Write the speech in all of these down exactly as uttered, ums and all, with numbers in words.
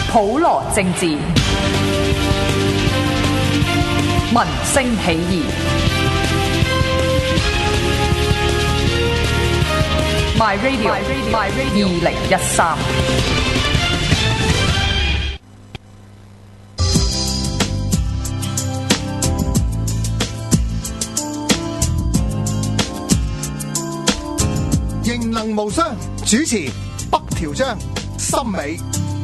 普羅政治，民聲起義。My Radio， My Radio， 二零一三。 形能無雙，主持北條章、森美。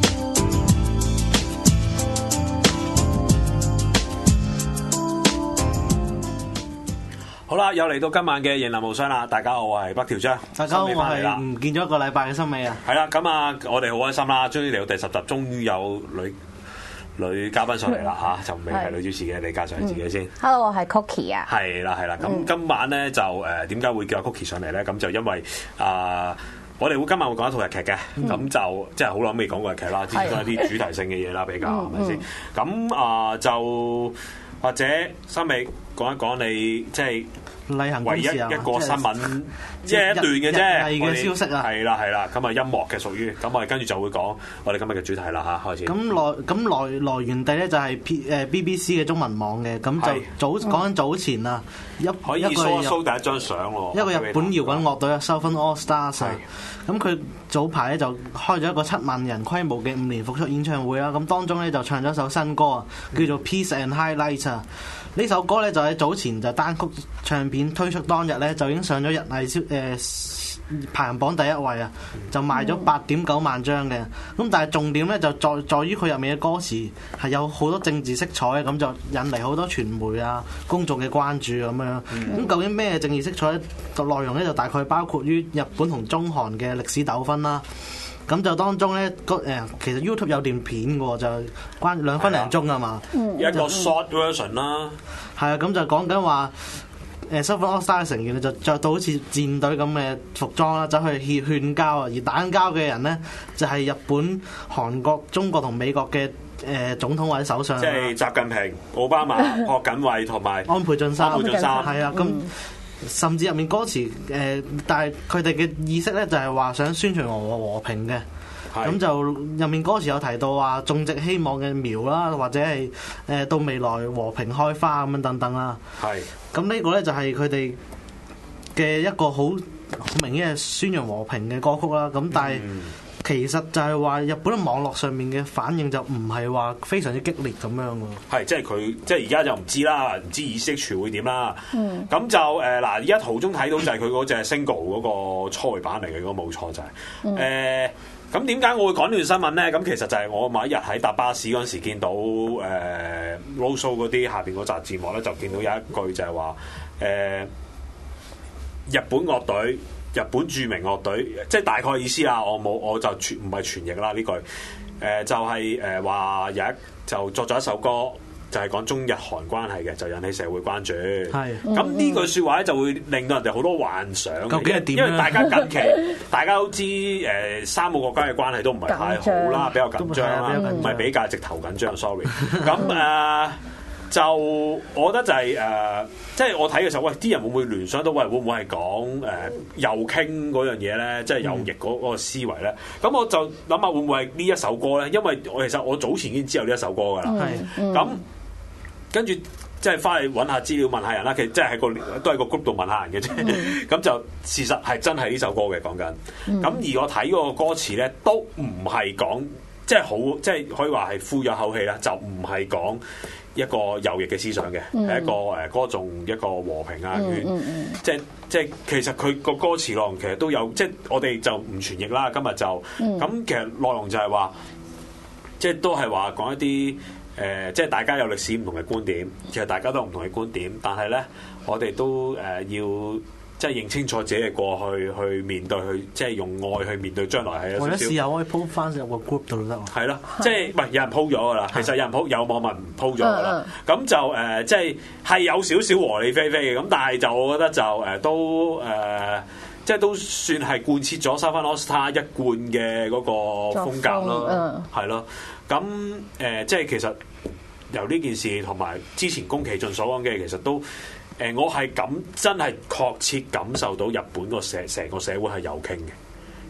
好啦，又嚟到今晚嘅形能無雙啦！大家好，我係北條章。 大家好，我係唔見咗一個禮拜嘅森美啊！ 係啦，咁啊，我哋好開心啦，終於嚟到第十集，終於有女女嘉賓上嚟啦嚇，就未係女主持嘅，你介紹下自己先。 Hello， 我係 Cookie 啊。 係啦係啦，咁今晚咧就誒點解會叫阿 Cookie 上嚟咧？咁就因為啊、呃，我哋會今晚會講一套日劇嘅，咁、嗯、就即係好耐未講過日劇啦，之前都係啲主題性嘅嘢啦，比較係咪先？咁啊、呃、就或者森美講一講你即係。 例行唯一一個新聞，即係一段嘅啫。 嘅消息啊， 係啦係啦，咁啊音樂嘅屬於，咁我哋跟住就會講我哋今日嘅主題啦嚇，開始。 咁來咁來來源地咧就係 P 誒 B B C 嘅中文網嘅，咁就早講緊早前啊，一可以 show show 第一張相喎。 一個日本搖滾樂隊啊 Southern All Stars，咁佢早排咧就開咗一個七萬人規模嘅五年復出演唱會啦，咁當中咧就唱咗首新歌啊，叫做 Peace and Highlights 啊。呢首歌咧就喺早前就單曲唱片推出當日咧就已經上咗日藝銷誒排行榜第一位啊，就賣咗八點九萬張嘅。咁但係重點咧就在在於佢入面嘅歌詞係有好多政治色彩，咁就引嚟好多傳媒啊公眾嘅關注咁樣。咁、嗯、究竟咩政治色彩咧？就內容咧就大概包括於日本同中韓嘅歷史糾紛啦。咁就當中咧，誒其實 YouTube 有段片嘅喎，就關兩分零鐘啊嘛， 一個 short version 啦。 係啊，咁就講緊話誒 Southern All Stars 嘅成員就着到好似戰隊咁嘅服裝啦，走去勸勸交啊，而打緊交嘅人咧就係、是、日本、韓國、中國同美國嘅誒、呃、總統或者首相。即係習近平、奧巴馬、朴槿惠同埋安倍晉三。 安倍晉三係啊，咁。嗯甚至入面歌詞誒、呃，但係佢哋嘅意識咧就係話想宣傳和和平嘅，咁就入面歌詞有提到話種植希望嘅苗啦，或者係誒、呃、到未來和平開花咁樣等等啦。係，咁呢個咧就係佢哋嘅一個好好明顯係宣揚和平嘅歌曲啦。咁但係、嗯、其實就係話日本嘅網絡上面嘅反應就唔係話非常之激烈咁樣喎。係， 即係佢即係而家就唔知啦，唔知意識傳會點啦。嗯，咁就誒嗱，而家途中睇到就係佢嗰隻 single 嗰個初回版嚟嘅，如果冇錯就係、是、誒。咁點解我會講呢段新聞咧？咁其實就係我某一日喺搭巴士嗰陣時見到誒 Roadshow 嗰啲下邊嗰集字幕咧，就見到有一句就係話誒日本樂隊。日本著名樂隊，即係大概意思啦。我冇，我就全唔係全譯啦呢句。誒、呃、就係誒話有一就作咗一首歌，就係、是、講中日韓關係嘅，就引起社會關注。係咁呢句説話咧，就會令到人哋好多幻想。究竟係點？因為大家近期大家都知誒、呃、三個國家嘅關係都唔係太好啦，比較緊張啦，唔係比較直頭緊張。sorry。咁誒。呃就我覺得就係、是、誒、呃，即係我睇嘅時候，喂，啲人會唔會聯想到，喂，會唔會係講誒右傾嗰樣嘢咧？即係右翼嗰嗰個思維咧？咁、嗯、我就諗下會唔會係呢一首歌咧？因為我其實我早前已經知道呢一首歌㗎啦。係、嗯，咁、嗯、跟住即係翻去揾下資料問下人啦。其實即係喺個都係個 group 度問下人嘅啫。咁、嗯、就事實係真係呢首歌嘅講緊。咁、嗯、而我睇嗰個歌詞咧，都唔係講即係好，即係可以話係呼咗口氣啦，就唔係講一個右翼嘅思想嘅，係、嗯、一個誒歌頌一個和平啊，嗯嗯嗯、即係即係其實佢個歌詞內容其實都有，即係我哋就唔傳譯啦。今日就咁、嗯，其實內容就係話，即係都係話講一啲誒、呃，即係大家有歷史唔同嘅觀點，其實大家都有唔同嘅觀點，但係咧，我哋都誒、呃、要。即係認清楚自己嘅過去，去面對，去即係用愛去面對將來係有少少。或者試下可以 po 翻入個 group 度都得。係咯，即係唔係有人 po 咗㗎啦？其實有人 po，有網民 po 咗㗎啦。咁、嗯、就誒、呃，即係係有少少和理非非嘅。咁但係就我覺得就誒、呃、都誒、呃，即係都算係貫徹咗 Southern All Stars 一貫嘅嗰個風格咯。係咯，咁誒、呃，即係其實由呢件事同埋之前宮崎駿所講嘅，其實都。誒、呃，我係感真係確切感受到日本個社成個社會係右傾嘅，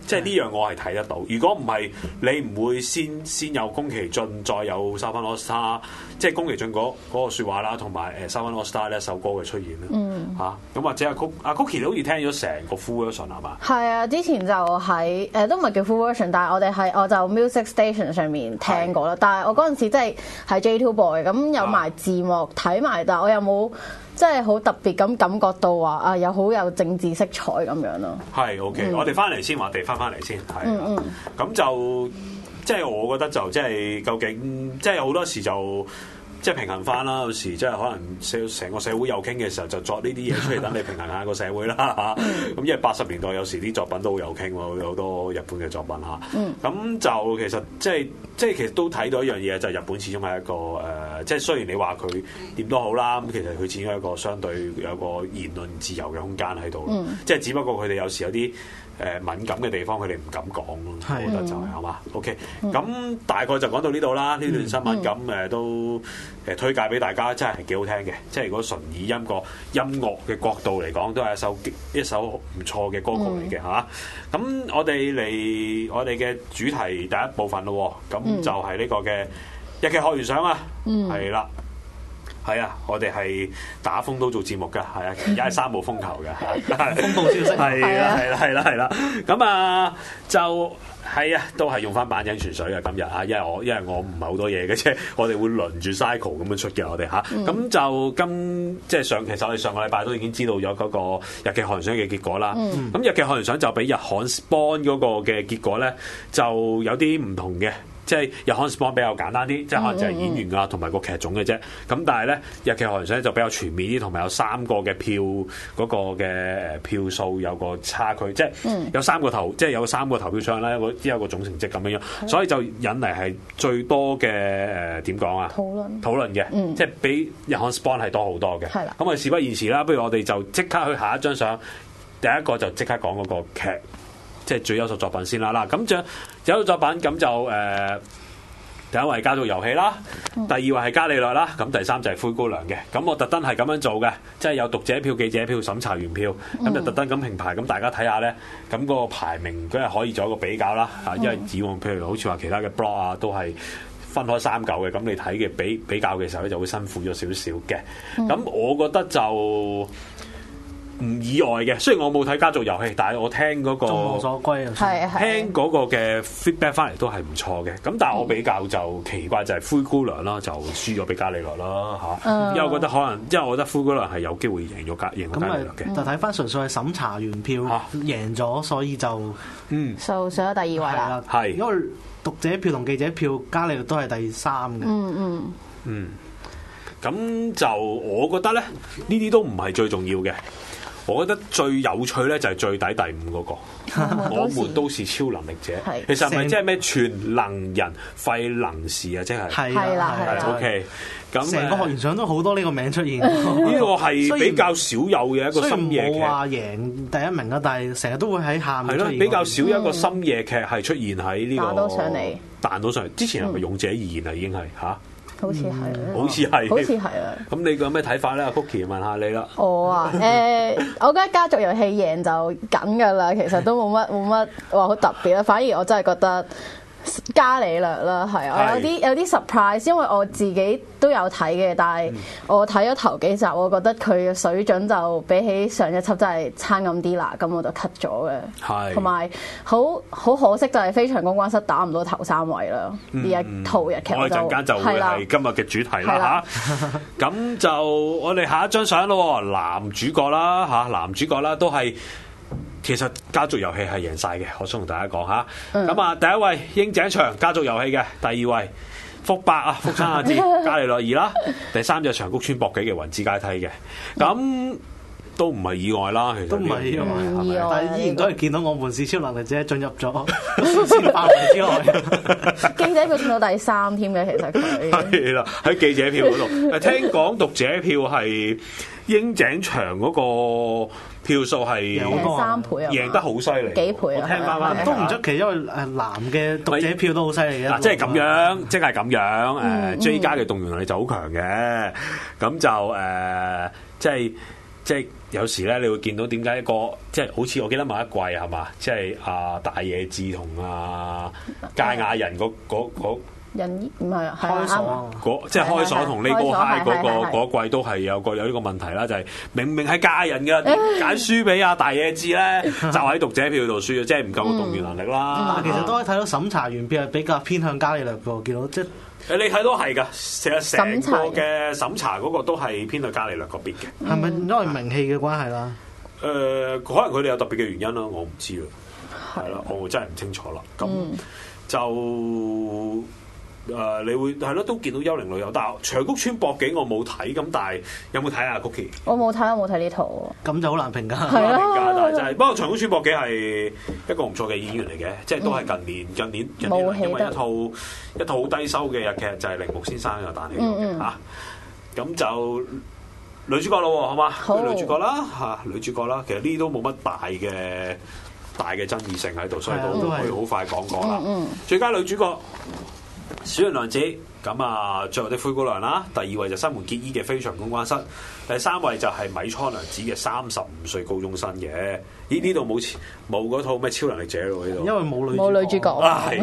即係呢樣我係睇得到。如果唔係，你唔會先先有宮崎駿，再有 Southern All Star， 即係宮崎駿嗰嗰個説話啦，同埋誒 Southern All Star 呢一首歌嘅出現啦。嗯。嚇、啊，咁或者阿曲阿 Cookie 你好似聽咗成個 full version 係嘛？ 係啊，之前就喺誒、呃、都唔係叫 full version，但係我哋係我就 Music Station 上面聽過啦。是但係我嗰陣時即係係 J two Boy，咁有埋字幕睇埋，但係我又冇。即係好特別咁感覺到話啊，有好有政治色彩咁樣咯。係 OK，、嗯、我哋翻嚟先，我哋翻翻嚟先，係。嗯嗯。咁就即係我覺得就即係究竟，即係好多時就即係平衡翻啦。有時即係可能社成個社會有傾嘅時候，就作呢啲嘢出嚟等你平衡下個社會啦嚇。咁因為八十年代有時啲作品都好有傾喎，有好多日本嘅作品嚇。嗯。咁就其實即係即係其實都睇到一樣嘢，就係、是、日本始終係一個誒。呃即係雖然你話佢點都好啦，咁其實佢始終係一個相對有個言論自由嘅空間喺度。嗯、即係只不過佢哋有時有啲誒、呃、敏感嘅地方，佢哋唔敢講咯。是我覺得就係係嘛。OK，咁、嗯、大概就講到呢度啦。呢段新聞咁誒都誒推介俾大家，真係幾好聽嘅。即係如果純以音樂音樂嘅角度嚟講，都係一首一首唔錯嘅歌曲嚟嘅嚇。咁、嗯啊、我哋嚟我哋嘅主題第一部分咯。咁就係呢個嘅。日劇學園賞啊，係啦、嗯，係啊，我哋係打風都做節目噶，係啊，而家係三號風球嘅， 風暴消息係啦，係啦，係啦，係啦，咁啊就係啊，都係用翻板井泉水嘅今日啊，因為我因為我唔係好多嘢嘅啫，我哋會輪住 cycle 咁樣出嘅，我哋吓，咁、嗯、就今即係上，其實我哋上個禮拜都已經知道咗嗰個日劇學園賞嘅結果啦。咁、嗯、日劇學園賞就比日刊 Spawn 嗰個嘅結果咧，就有啲唔同嘅。即係日刊 Spawn 比較簡單啲，即係可能就係演員啊同埋個劇種嘅啫。咁但係咧，日劇學園賞就比較全面啲，同埋有三個嘅票嗰個嘅誒票數有個差距，即係有三個投，即係有三個投票箱啦，一個之後個總成績咁樣樣，所以就引嚟係最多嘅誒點講啊？討論討論嘅，嗯、即係比日刊 Spawn 係多好多嘅。係啦，咁我哋事不宜遲啦，不如我哋就即刻去下一張相，第一個就即刻講嗰個劇。即係最優秀作品先啦，嗱咁就最優秀作品咁就誒、呃、第一位係家族遊戲啦，第二位係伽利略啦，咁第三就係灰姑娘嘅，咁我特登係咁樣做嘅，即係有讀者票、記者票、審查員票，咁就特登咁評排，咁大家睇下咧，咁嗰個排名佢係可以做一個比較啦，嚇，因為以往譬如好似話其他嘅 blog 啊都係分開三嚿嘅，咁你睇嘅比比較嘅時候咧就會辛苦咗少少嘅，咁我覺得就唔意外嘅，雖然我冇睇家族遊戲，但係我聽嗰、那個眾望所歸啊，聽嗰個嘅 feedback 翻嚟都係唔錯嘅。咁但係我比較就奇怪就係灰姑娘啦，就輸咗俾伽利略啦嚇。嗯、因為我覺得可能，因為我覺得灰姑娘係有機會贏咗伽贏咗伽利略嘅。就睇翻純粹係審查員票、啊、贏咗，所以就嗯數上咗第二位啦。 係因為讀者票同記者票，伽利略都係第三嘅。嗯嗯嗯，咁就我覺得咧，呢啲都唔係最重要嘅。我覺得最有趣咧就係最底第五嗰、那個，我們都是超能力者。是其實係咪即係咩全能人、廢能士啊？即係係啦，係啦。 O K， 咁成個學園賞都好多呢個名出現。 呢個係比較少有嘅一個深夜劇。 冇話贏第一名啊，但係成日都會喺下面出現。 係咯，比較少一個深夜劇係出現喺呢、這個。 彈到上嚟， 彈到上嚟。之前係咪勇者義彥啊？已經係嚇。 好似係， 好似係， 好似係啊！ 咁你有咩睇法咧？Cookie 問下你啦。 我啊，誒、呃，我覺得家族遊戲贏就緊㗎啦，其實都冇乜冇乜話好特別啦，反而我真係覺得。伽利略啦，係啊，我有啲有啲 surprise，因為我自己都有睇嘅，但係我睇咗頭幾集，我覺得佢嘅水準就比起上一輯真係差咁啲啦，咁我就 cut 咗嘅。係，同埋好好可惜就係飛翔公關室打唔到頭三位啦，呢、嗯、一套日劇。我陣間就會係今日嘅主題啦嚇。咁就我哋下一張相咯，男主角啦嚇，男主角啦都係。其實家族遊戲係贏晒嘅，我想同大家講下。咁啊、嗯，第一位櫻井翔家族遊戲嘅，第二位福伯啊福山雅治伽利略二啦，第三隻長谷川博己嘅雲之階梯嘅，咁、嗯、都唔係意外啦。其實都唔係意外，係咪？但係依然都係見到我們是超能力者進入咗先範圍之內。 記者票上到第三添嘅，其實佢係啦，喺記者票嗰度。聽講讀者票係櫻井翔嗰個票數係三倍啊， 贏得好犀利， 幾倍啊！ 我聽翻翻都唔出奇，因為誒男嘅讀者票都好犀利嘅。 嗱，即係咁樣，即係咁樣。誒 J 家嘅動員能力就好強嘅，咁就誒，即係即係有時咧，你會見到點解一個即係好似我記得某一季係嘛，即係阿大野智同阿佳亞人嗰嗰嗰人唔係啊，係開啊， 嗰即係開鎖同呢個 high 嗰個嗰季都係有個有呢個問題啦，就係明明係佳人嘅，點解輸俾阿大野智咧？就喺讀者票度輸，即係唔夠個動員能力啦。 其實都可以睇到審查員票係比較偏向伽利略嘅，見到即係。 誒你睇到係㗎，成日成個嘅審查嗰個都係偏向伽利略嗰邊嘅。 係咪因為名氣嘅關係啦？ 誒、呃，可能佢哋有特別嘅原因啦，我唔知啦。係啦，我真係唔清楚啦。咁、嗯、就誒、呃，你會係咯，都見到幽靈女友，但係長谷川博己我冇睇，咁但係有冇睇啊？Cookie， 我冇睇，我冇睇呢套。 咁就好難評價。 好難評價，但係真係。不過長谷川博己係一個唔錯嘅演員嚟嘅，即係都係近年、嗯、近年近年因為一套一套好低收嘅日劇就係、是《鈴木先生》又彈起嘅嚇。咁就女主角咯，好嘛？好女主角啦嚇、啊，女主角啦。其實呢啲都冇乜大嘅大嘅爭議性喺度，所以都可以好快講過啦。嗯嗯、最佳女主角。小原涼子，咁啊，最後的灰姑娘啦，第二位就新垣結衣嘅非常公關室，第三位就係米倉涼子嘅三十五歲高中生嘅。咦？呢度冇冇嗰套咩超能力者咯？呢度因為冇女冇女主角啊，係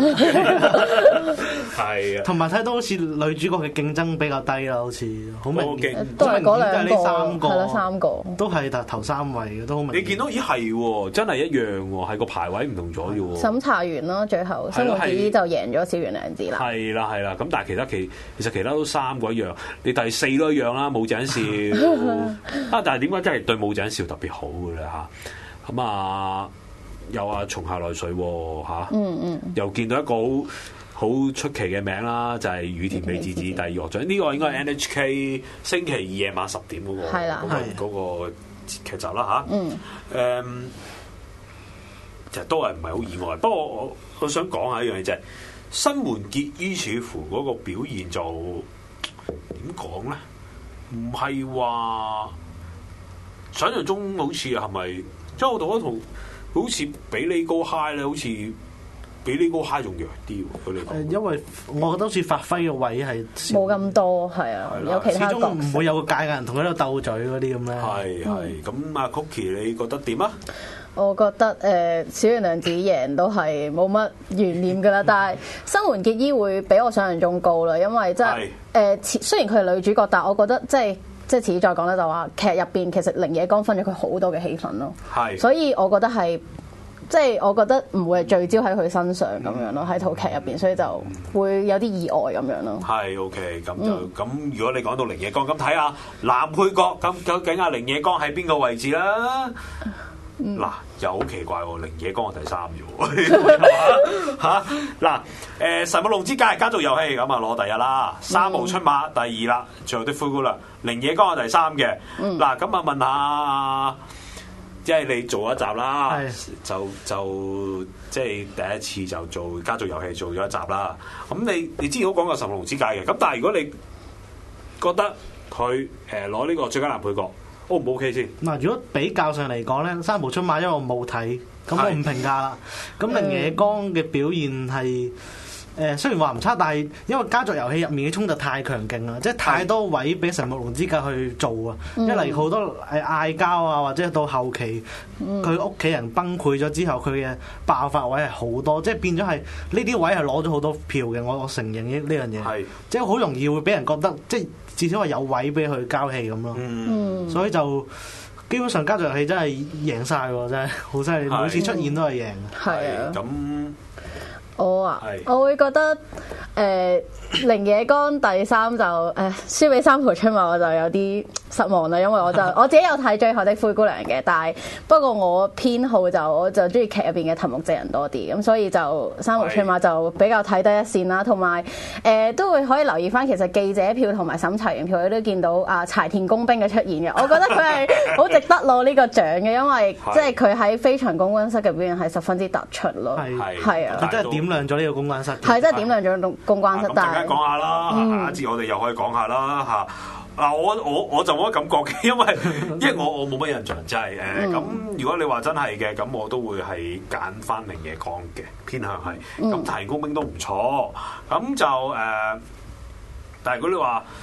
係啊， 同埋睇到好似女主角嘅競爭比較低啦，好似好明顯， 都係嗰兩個， 三個係咯，三個都係頭三位嘅，都好明顯。 你見到咦係真係一樣喎，係個排位唔同咗嘅喎。 審查完咯，最後新垣結衣就贏咗小原涼子啦。 係啦係啦，咁但係其他其其實其他都三個一樣，你第四都一樣啦，武井少啊，但係點解真係對武井少特別好嘅咧嚇？咁啊，有啊，松下奈水喎嚇，嗯嗯，又見到一個好好出奇嘅名啦，就係、是、羽田美智子第二樂章，呢、這個應該係 N H K 星期二夜晚十點嗰、那個嗰、那個嗰、那個劇集啦嚇，嗯，誒，其實都係唔係好意外，不過我我，我想講下一樣嘢就係、是、新垣結衣似乎嗰個表現就點講咧？唔係話想像中好似係咪？即係我讀一套好似比呢高 high 咧，好似比呢高 high 仲弱啲喎。佢哋講， 因為我覺得好似發揮嘅位係冇咁多，係啊，的有其他角色，始終唔會有個界嘅人同佢喺度鬥嘴嗰啲咁咧。 係係咁啊，Cookie 你覺得點啊？ 我覺得誒、呃、小原涼子贏都係冇乜懸念㗎啦，但係新垣結衣會比我想象中高啦，因為即係誒雖然佢係女主角，但係我覺得即係。即係遲啲再講咧，就話劇入邊其實綾野剛分咗佢好多嘅戲份咯，係是，所以我覺得係即係我覺得唔會係聚焦喺佢身上咁樣咯，喺套劇入邊，所以就會有啲意外咁樣咯。係 OK，咁就咁。嗯、如果你講到綾野剛，咁睇下男配角，咁究竟阿綾野剛喺邊個位置啦？嗱、嗯，又好奇怪喎，綾野剛係第三啫喎，嚇嗱，誒神木隆之介家族遊戲咁啊攞第一啦，三毛出馬第二啦，最後的灰姑娘，綾野剛係第三嘅。嗱咁啊問下，即係你做一集啦，是就就即係第一次就做家族遊戲做咗一集啦。咁你你之前都講過神木隆之介嘅，咁但係如果你覺得佢誒攞呢個最佳男配角，O 唔 O K 先？嗱， 如果比較上嚟講咧，三毛出馬，因為我冇睇，咁我唔評價啦。咁綾野剛嘅表現係誒、呃、雖然話唔差，但係因為家族遊戲入面嘅衝突太強勁啦，即係太多位俾神木隆之介去做啊。一嚟好多誒嗌交啊，或者到後期佢屋企人崩潰咗之後，佢嘅爆發位係好多，即係變咗係呢啲位係攞咗好多票嘅。我我承認呢呢樣嘢，係即係好容易會俾人覺得即係。至少話有位俾佢交戲咁咯，嗯、所以就基本上家族遊戲真係贏晒喎，真係好犀利，每次出現都係贏。 係啊， 咁我啊， 是我會覺得誒綾野剛第三就誒、呃、輸俾三浦春馬，我就有啲失望啦，因為我就我自己有睇最後的灰姑娘嘅，但係不過我偏好就我就中意劇入邊嘅藤木直人多啲，咁所以就三浦春馬就比較睇低一線啦，同埋誒都會可以留意翻，其實記者票同埋審查員票你都見到啊柴田工兵嘅出現嘅，我覺得佢係好值得攞呢個獎嘅，因為即係佢喺非常公關室嘅表現係十分之突出咯，係係啊， 佢真係點亮咗呢個公關室， 係真係點亮咗公關室，但係講下啦，下一節我哋又可以講下啦嚇。嗱，我我我就冇乜感覺嘅，因為因為我我冇乜印象，真係誒咁。如果你話真係嘅，咁我都會係揀翻綾野剛嘅，偏向係咁。柴田工兵都唔錯，咁就誒、呃。但係如果你話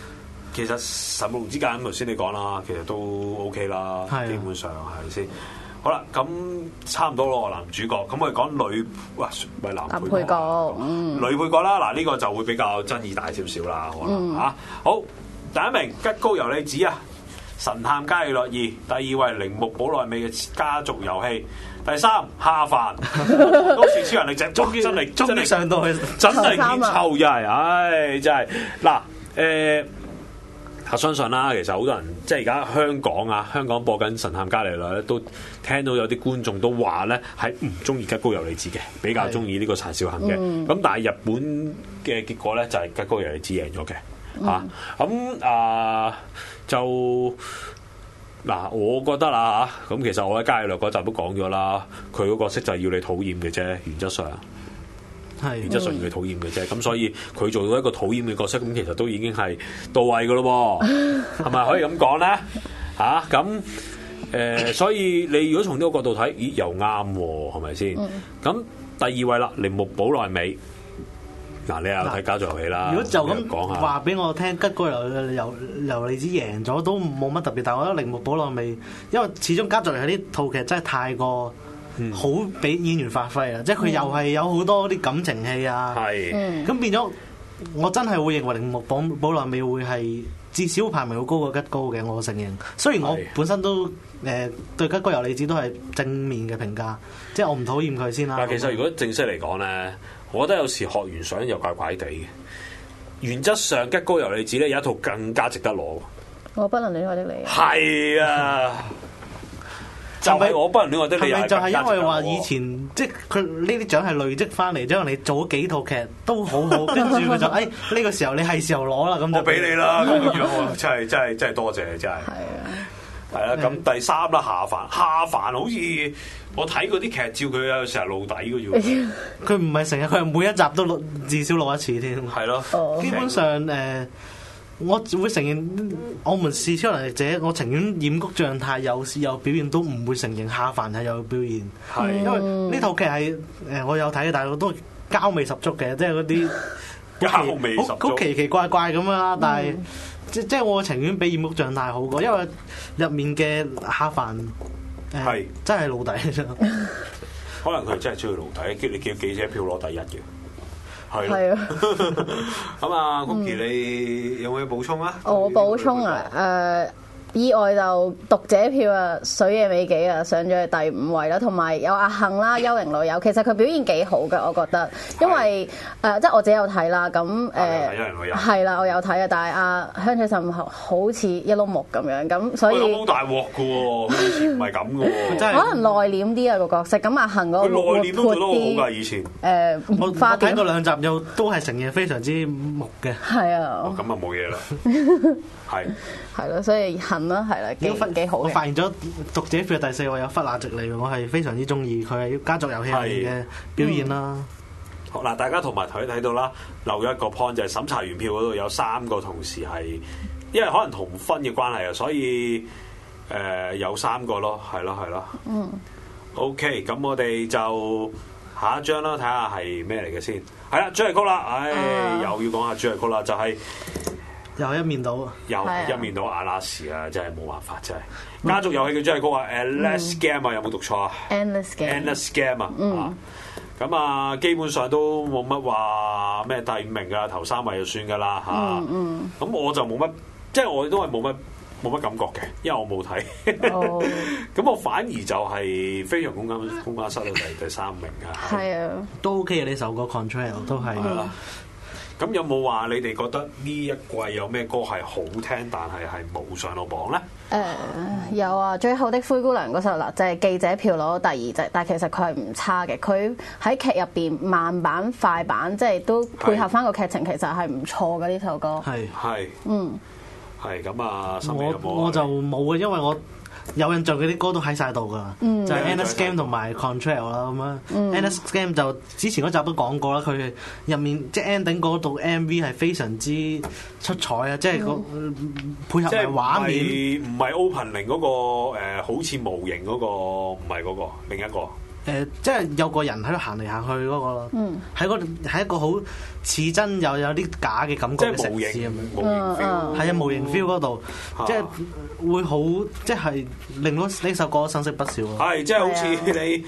其實神木隆之介咁頭先你講啦，其實都 OK 啦， 係啊基本上係咪先？好啦，咁差唔多咯，男主角。咁我哋講女，哇，唔係男配角， 男配角嗯女配角啦。嗱，呢個就會比較爭議大少少啦，可能嚇。好，第一名吉高由里子啊，《神探伽利略二》，第二位鈴木保奈美嘅《家族遊戲》，第三夏帆，都市超人力者，終於真係終於上到去， 真係見臭真係，唉，真係嗱誒。我相信啦，其實好多人即係而家香港啊，香港播緊《神探伽利略》咧，都聽到有啲觀眾都話咧係唔中意吉高由里子嘅，比較中意呢個陳少恒嘅。咁、嗯、但係日本嘅結果咧就係、是、吉高由里子贏咗嘅嚇。咁、嗯、啊就嗱，我覺得啦嚇，咁其實我喺伽利略嗰集都講咗啦，佢嗰個角色就係要你討厭嘅啫，原則上。係原則上要佢討厭嘅啫，咁、嗯、所以佢做到一個討厭嘅角色，咁其實都已經係到位嘅咯喎，係咪可以咁講咧？嚇咁誒，所以你如果從呢個角度睇，咦又啱喎，係咪先？咁、嗯、第二位啦，鈴木保奈美，嗱你又睇家族遊戲啦。如果就咁講下， 話俾我聽，吉高由由由里子贏咗都冇乜特別，但係我覺得鈴木保奈美，因為始終家族遊戲呢套劇真係太過。嗯、好俾演員發揮啊！即係佢又係有好多啲感情戲啊，咁、嗯、變咗我真係會認為鈴木保保奈美會係至少排名會高過吉高嘅，我承認。雖然我本身都誒、呃、對吉高由里子都係正面嘅評價，即係我唔討厭佢先啦。 但其實如果正式嚟講咧，我覺得有時學完相又怪怪地嘅。原則上吉高由里子咧有一套更加值得攞。 我不能戀愛的你。 係啊。就係我不能戀愛的你，係咪就係因為話以前即係佢呢啲獎係累積翻嚟，將你做咗幾套劇都好好，跟住佢就誒呢、哎、個時候你係時候攞啦，咁就俾你啦。咁樣我真係真係真係多謝，真係。係啊，係啦。咁第三啦，夏帆，夏帆好似我睇嗰啲劇照，佢有成日露底嘅啫。佢唔係成日，佢係每一集都露至少露一次添。係咯，基本上誒。呃我會承認，我們是超能力者，我情願染谷將太有有表現，都唔會承認夏帆係有表現。係、嗯，因為呢套劇係誒我有睇嘅，但係我都膠味十足嘅，即係嗰啲膠味十足，好奇奇怪怪咁樣啦。但係、嗯、即即係我情願比染谷將太好過，因為入面嘅夏帆係真係露底啫。可能佢真係中意露底，叫你叫記者票攞第一嘅。係啊，咁啊，Cookie，你有冇嘢補充啊？我補充啊，誒、呃。意外就讀者票啊，水野美紀啊上咗去第五位啦，同埋有阿幸啦、幽靈女友，其實佢表現幾好嘅，我覺得，因為誒、呃、即係我自己有睇啦，咁誒係啦，我有睇啊，但係阿香取慎吾好似一碌木咁樣，咁所以好大鑊嘅喎，佢以前唔係咁嘅喎，真係可能內斂啲啊個角色，咁阿幸嗰個內斂都做得好好㗎，以前誒、呃、我睇過兩集又都係承認非常之木嘅，係啊，咁啊冇嘢啦，係係咯，所以幸啦，係啦，幾分幾好嘅。我發現咗讀者票第四位有忽那直利，我係非常之中意佢係家族遊戲嘅表現啦。好嗱，大家同埋睇睇到啦，留咗一個 point 就係審查員票嗰度有三個同事係，因為可能同分嘅關係啊，所以誒、呃、有三個咯，係咯係咯。嗯。OK，咁我哋就下一張啦，睇下係咩嚟嘅先。係啦，主題曲啦，唉，啊、又要講下主題曲啦，就係、是。又一面倒，又一面倒阿拉士啊！真係冇辦法，真係家族遊戲嘅主題曲啊 Endless Game 啊，有冇讀錯啊 Endless Game，Endless Game 啊，嗯，咁啊，基本上都冇乜話咩第五名啊，頭三位就算噶啦嚇，嗯嗯，咁我就冇乜，即係我都係冇乜冇乜感覺嘅，因為我冇睇，咁、oh. 我反而就係飛翔空間空間室到第第三名啊，係啊，都 OK 嘅呢首歌 Contrail 都係。咁有冇話你哋覺得呢一季有咩歌係好聽，但係係冇上到榜咧？誒、呃、有啊，最後的灰姑娘嗰首啦，就係記者票攞第二隻，但係其實佢係唔差嘅。佢喺劇入邊慢版、快版，即係都配合翻個劇情，其實係唔錯嘅呢首歌。係係嗯係咁啊！我我就冇嘅，因為我。有印象嗰啲歌都喺晒度噶，嗯、就係 Endless Game 同埋 Contrail 啦咁樣。嗯、Endless Game 就之前嗰集都講過啦，佢入面即係 ending 嗰度 M V 係非常之出彩啊！即係個配合埋畫面，唔係 opening 嗰個誒，好似模型嗰個，唔係嗰個，另一個。 誒，即係有個人喺度行嚟行去嗰個， 嗯， 喺嗰喺一個好似真又有啲假嘅感覺嘅即係模城市咁型樣， 模型 feel， 係啊，模型 feel 嗰度，即係會好，即係令到呢首歌生色不少咯。 係，即係好似你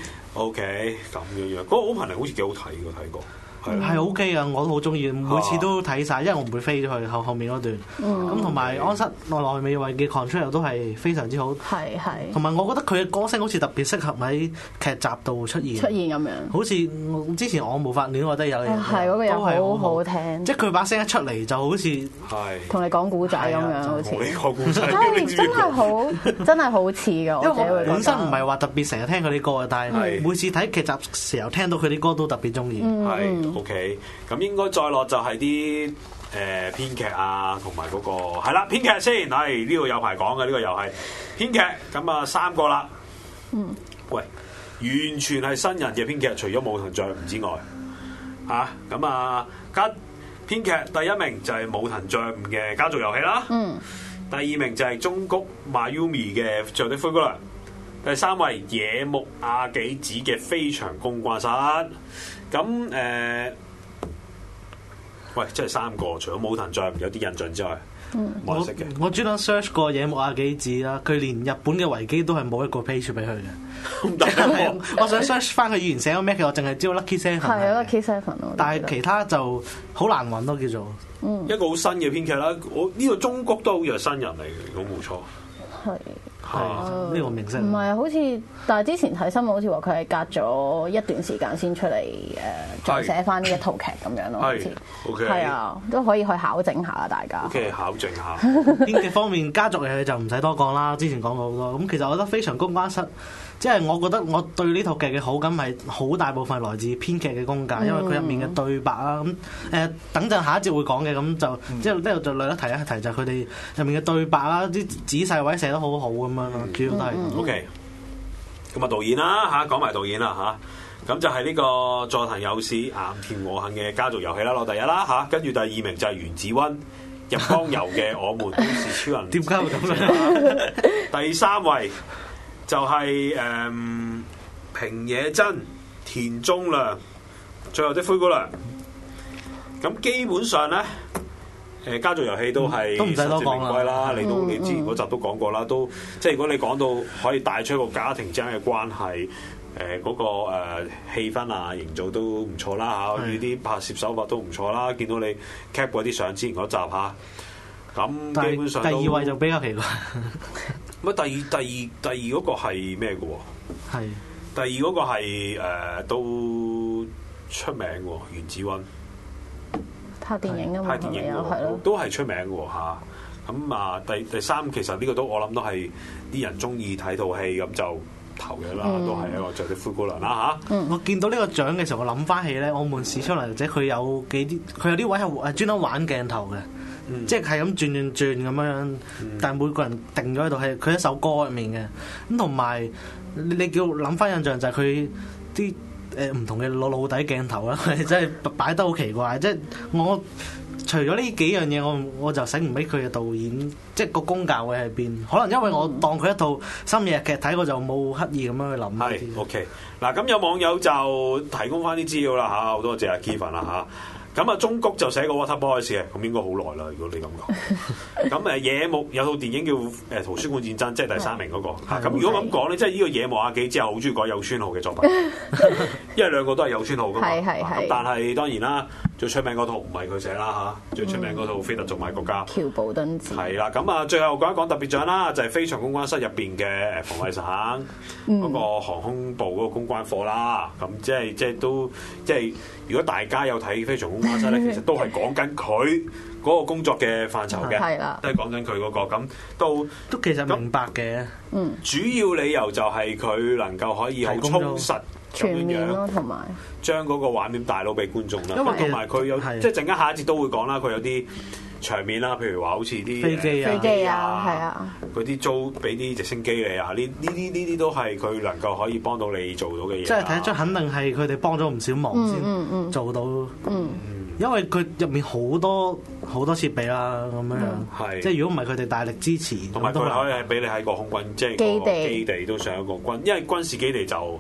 OK 咁樣樣，嗰個 opening 好似幾好睇嘅，睇過。 係 OK 啊，我都好中意，每次都睇晒，因為我唔會飛咗去後後面嗰段。咁同埋安室奈奈美惠嘅 control 都係非常之好。 係係。 同埋我覺得佢嘅歌聲好似特別適合喺劇集度出現。 出現咁樣。好似之前我無法戀愛得有嘅， 係嗰個又好好聽。 即係佢把聲一出嚟就好似係同你講古仔咁樣，好似。 同你講古仔。 係真係好，真係好似㗎。我自己會覺得。 本身唔係話特別成日聽佢啲歌嘅，但係每次睇劇集時候聽到佢啲歌都特別中意。 係 OK。咁應該再落就係啲誒編劇啊，同埋嗰個係啦編劇先，係呢個有排講嘅，呢個又係編劇，咁啊三個啦。嗯。喂，完全係新人嘅編劇，除咗武藤丈吾之外，嚇咁啊加編劇第一名就係武藤丈吾嘅家族遊戲啦。嗯。第二名就係中谷 Mayumi 嘅《最後的灰姑娘》。第三位野木亞紀子嘅《非常公關室》。咁誒。呃喂，真係三個，除咗武藤丈吾有啲印象之外，冇人識嘅。 我專登 search 過野木亞紀子啦，佢連日本嘅維基都係冇一個 page 俾佢嘅。唔得，我想 search 翻佢以前寫咗咩嘅，我淨係知道 Lucky Seven。係啊，Lucky Seven 咯。但係其他就好難揾咯，叫做。 嗯。 一個好新嘅編劇啦，我呢個中谷都好似係新人嚟嘅，如果冇錯。 係。 係呢個明星。 唔係，好似但係之前睇新聞，好似話佢係隔咗一段時間先出嚟誒，再寫翻呢一套劇咁樣咯。好似 OK， 係啊，都可以去考證下啊，大家。 OK，考證下。 編劇方面，家族遊戲就唔使多講啦，之前講過好多。咁其實我覺得非常公關室，即係我覺得我對呢套劇嘅好感係好大部分來自編劇嘅功架，因為佢入面嘅對白啦，咁誒等陣下一節會講嘅，咁就即係呢度就略得提一提，就係佢哋入面嘅對白啦，啲仔細位寫得好好咁樣咯，主要都係。 OK，咁啊導演啦嚇，講埋導演啦嚇，咁就係呢個佐藤佑市岩田和幸嘅家族遊戲啦，攞第一啦嚇，跟住第二名就係原子溫入江游嘅我們都是超人， 點解會咁樣？ 第三位就係誒平野真、田中亮，最後的灰姑娘。咁基本上咧，誒家族遊戲都係都唔使多講啦。你都嗯你之前嗰集都講過啦，都即係如果你講到可以帶出一個家庭之間嘅關係，誒、呃、嗰、那個誒、呃、氣氛啊營造都唔錯啦嚇，呢啲拍攝手法都唔錯啦。見到你 cap 嗰啲相之前嗰集嚇，咁、啊、基本上第二位就比較奇怪。 乜第二第二第二嗰個係咩嘅喎？ 係第二嗰個係誒、呃、都出名喎，原子溫拍電影啊嘛， 拍電影喎，都係出名嘅喎嚇。咁啊，第第三其實呢個都我諗都係啲人中意睇套戲咁就投嘅啦，嗯、都係一個着啲灰姑娘啦嚇。 嗯、我見到呢個獎嘅時候，我諗翻起咧，澳門市出嚟或者佢有幾啲，佢有啲位係係專登玩鏡頭嘅。嗯、即係係咁轉轉轉咁樣，嗯、但係每個人定咗喺度，係佢一首歌入面嘅。咁同埋你你叫諗翻印象就係佢啲誒唔同嘅老老底鏡頭啦，真係擺得好奇怪。即係我除咗呢幾樣嘢，我我就醒唔起佢嘅導演，即係個功架會喺邊。可能因為我當佢一套深夜劇睇，我就冇刻意咁樣去諗。 係 OK 嗱，咁有網友就提供翻啲資料啦嚇，好多謝阿 Kevin 啦嚇。咁啊，中谷就寫個 Water Boys 嘅，咁應該好耐啦。如果你咁講，咁誒野木有套電影叫誒圖書館戰爭，即係第三名嗰、那個。咁、嗯、如果咁講咧，即係呢個野木亞紀之後好中意講有川浩嘅作品，因為兩個都係有川浩噶嘛。係係係。但係當然啦，最出名嗰套唔係佢寫啦嚇，最出名嗰套《飛特種買國家》。喬布敦子。係啦，咁啊，最後講一講特別獎啦，就係、是、非常公關室入邊嘅誒防衛省嗰個航空部嗰個公關課啦。咁即係即係都即係，如果大家有睇非常公關室咧，其實都係講緊佢嗰個工作嘅範疇嘅，係啦，都係講緊佢嗰個咁，都都其實明白嘅。嗯， 主要理由就係佢能夠可以好充實、 全面咯，同埋將嗰個畫面帶到俾觀眾啦。因為同埋佢有即係陣間下一節都會講啦，佢有啲場面啦，譬如話好似啲飛機啊、 飛機啊，係啊， 嗰啲租俾啲直升機你啊，呢呢啲呢啲都係佢能夠可以幫到你做到嘅嘢。 即係睇得出，肯定係佢哋幫咗唔少忙先做到。嗯。嗯因為佢入面好多好多設備啦，咁樣樣， 嗯、 即係如果唔係佢哋大力支持， 同埋佢可以係俾你喺個空軍，即係個基地都上一個軍，因為軍事基地就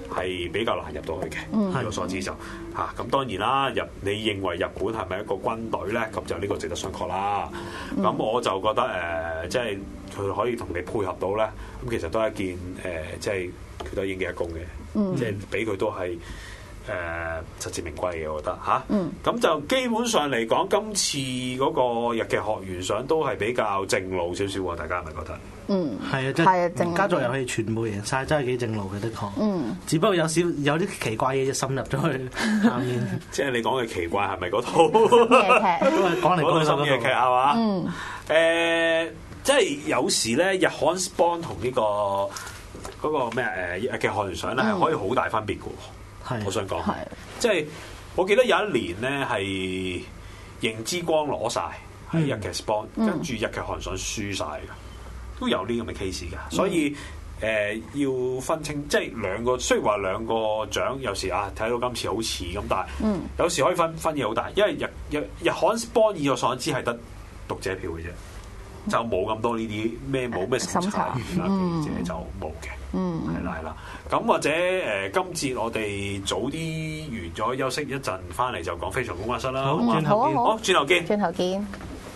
係比較難入到去嘅。嗯、據我所知就嚇咁、啊、當然啦，日你認為日本係咪一個軍隊咧？咁就呢個值得商榷啦。咁、嗯、我就覺得誒、呃，即係佢可以同你配合到咧，咁其實都係一件誒、呃，即係佢都應記一功嘅，嗯、即係俾佢都係。誒、呃、實至名歸嘅，我覺得嚇。咁、啊嗯、就基本上嚟講，今次嗰個日劇學園賞都係比較正路少少喎，大家係咪覺得？嗯， 係啊，即係家族遊戲全部贏晒，真係幾正路嘅，的確。嗯，只不過有少有啲奇怪嘢就滲入咗去下面。 即係你講嘅奇怪係咪嗰套夜劇？ 都係講嚟講去深夜劇係嘛？嗯。誒、呃，即係有時咧，日刊 Spawn 同呢個嗰、那個咩誒日劇學園賞咧，係可以好大分別嘅喎。 是我想講， 是即係我記得有一年咧係熒之光攞晒喺日劇 Spawn，跟住日劇學園賞輸晒嘅，都有呢咁嘅 case 㗎。嗯、所以誒、呃、要分清，即係兩個雖然話兩個獎有時啊睇到今次好似咁，但係、嗯、有時可以分分嘢好大，因為日日日刊 Spawn 以我所知係得讀者票嘅啫。就冇咁多呢啲咩冇咩審查員啦，記者就冇嘅，係啦係啦。咁或者誒、呃，今節我哋早啲完咗休息一陣，翻嚟就講飛翔公關室啦。好，轉頭見。好，轉頭見。 轉頭見。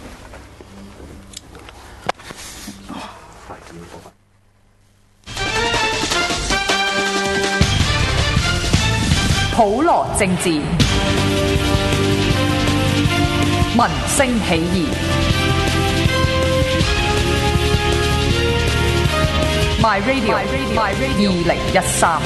普羅政治，民聲起義。My Radio， My Radio， 二零一三。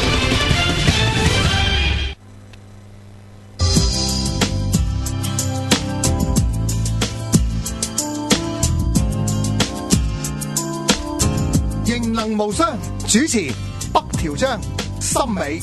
型能無雙，主持北條章、森美。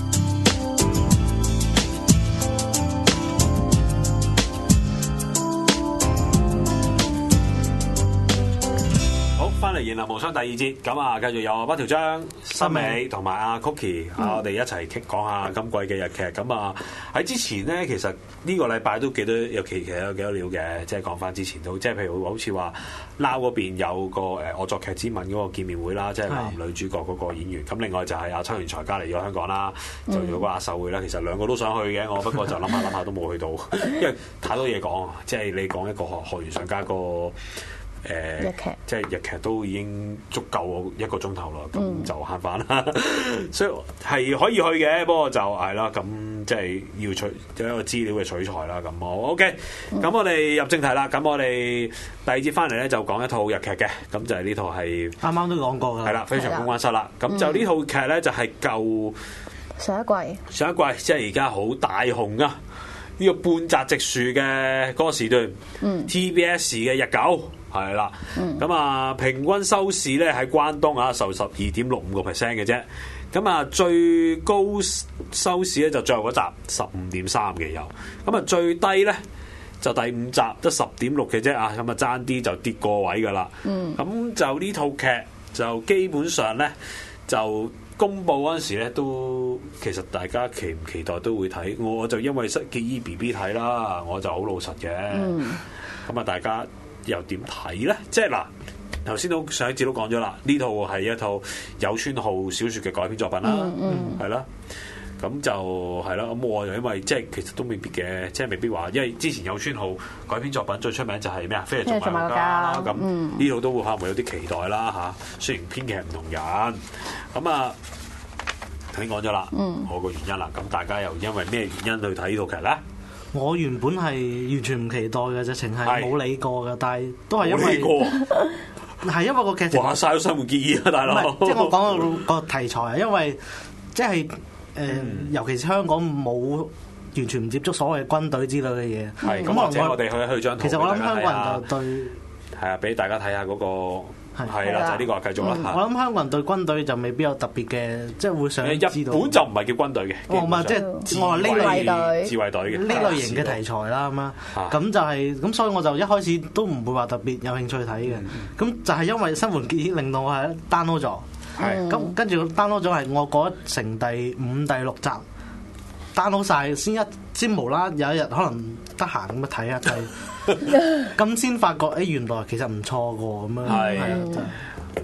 翻嚟《型能無雙》第二節，咁啊，繼續有北條章、森美同埋阿 Cookie 啊，嗯、我哋一齊傾講下今季嘅日劇。咁啊，喺之前咧，其實呢個禮拜都幾多有其其實有幾多料嘅，即係講翻之前都，即係譬如好似話 Now 嗰邊有個誒惡作劇之吻嗰個見面會啦，即係男女主角嗰個演員。咁是另外就係阿秋元才加嚟咗香港啦，就做個阿秀會啦。其實兩個都想去嘅，我不過就諗下諗下都冇去到，因為太多嘢講，即係你講一個學學員上加個。誒，呃、 日劇即係日劇都已經足夠一個鐘頭啦，咁、嗯、就慳翻啦。所以係可以去嘅，不過就係啦，咁即係要取有一個資料嘅取材啦。咁好 OK，咁、嗯、我哋入正題啦。咁我哋第二節翻嚟咧就講一套日劇嘅，咁就係呢套係啱啱都講過嘅，係啦， 飛翔公關室啦。咁、嗯、就呢套劇咧就係舊上一季， 上一季即係而家好大紅啊！呢、這個半澤直樹嘅嗰個時段、嗯、T B S 嘅日劇。係啦，咁、嗯、啊平均收視咧喺關東啊受十二點六五個 percent 嘅啫，咁啊最高收視咧就最後嗰集十五點三嘅有，咁啊最低咧就第五集得十點六嘅啫啊，咁啊爭啲就跌個位噶啦，咁、嗯、就呢套劇就基本上咧就公佈嗰陣時咧都其實大家期唔期待都會睇，我就因為失結衣 B B 睇啦，我就好老實嘅，咁啊、嗯、大家。又點睇咧？即係嗱，頭先都上一節都講咗啦，呢套係一套有川浩小説嘅改編作品啦，係啦、嗯，咁、嗯、就係啦。咁我就因為即係其實都未必嘅，即係未必話，因為之前有川浩改編作品最出名就係咩啊？飛躍做埋家咁，呢套都會可能會有啲期待啦嚇。雖然編劇唔同人，咁啊頭先講咗啦，嗯、我個原因啦，咁大家又因為咩原因去睇呢套劇咧？ 我原本係完全唔期待嘅，直情係冇理過嘅，是但係都係因為係因為個劇情話晒都新垣結衣啊，大佬！ 即係我講個個題材啊，因為即係誒，呃嗯、尤其是香港冇完全唔接觸所謂軍隊之類嘅嘢。係咁，或者我哋去去張圖，其實我諗香港人就對係啊，俾大家睇下嗰個。係啦，就係呢個繼續啦。 我諗香港人對軍隊就未必有特別嘅，即係會想知道。 日本就唔係叫軍隊嘅， 哦，唔係即係我話呢類自衛隊嘅呢類型嘅題材啦，咁啊，咁就係咁，所以我就一開始都唔會話特別有興趣睇嘅。咁就係因為新垣結衣令到我係 download 咗，係咁跟住 download 咗係我嗰成第五、第六集 download 晒先一先無啦，有一日可能得閒咁啊睇下睇。咁先發覺，誒原來其實唔錯㗎咁樣，係啊，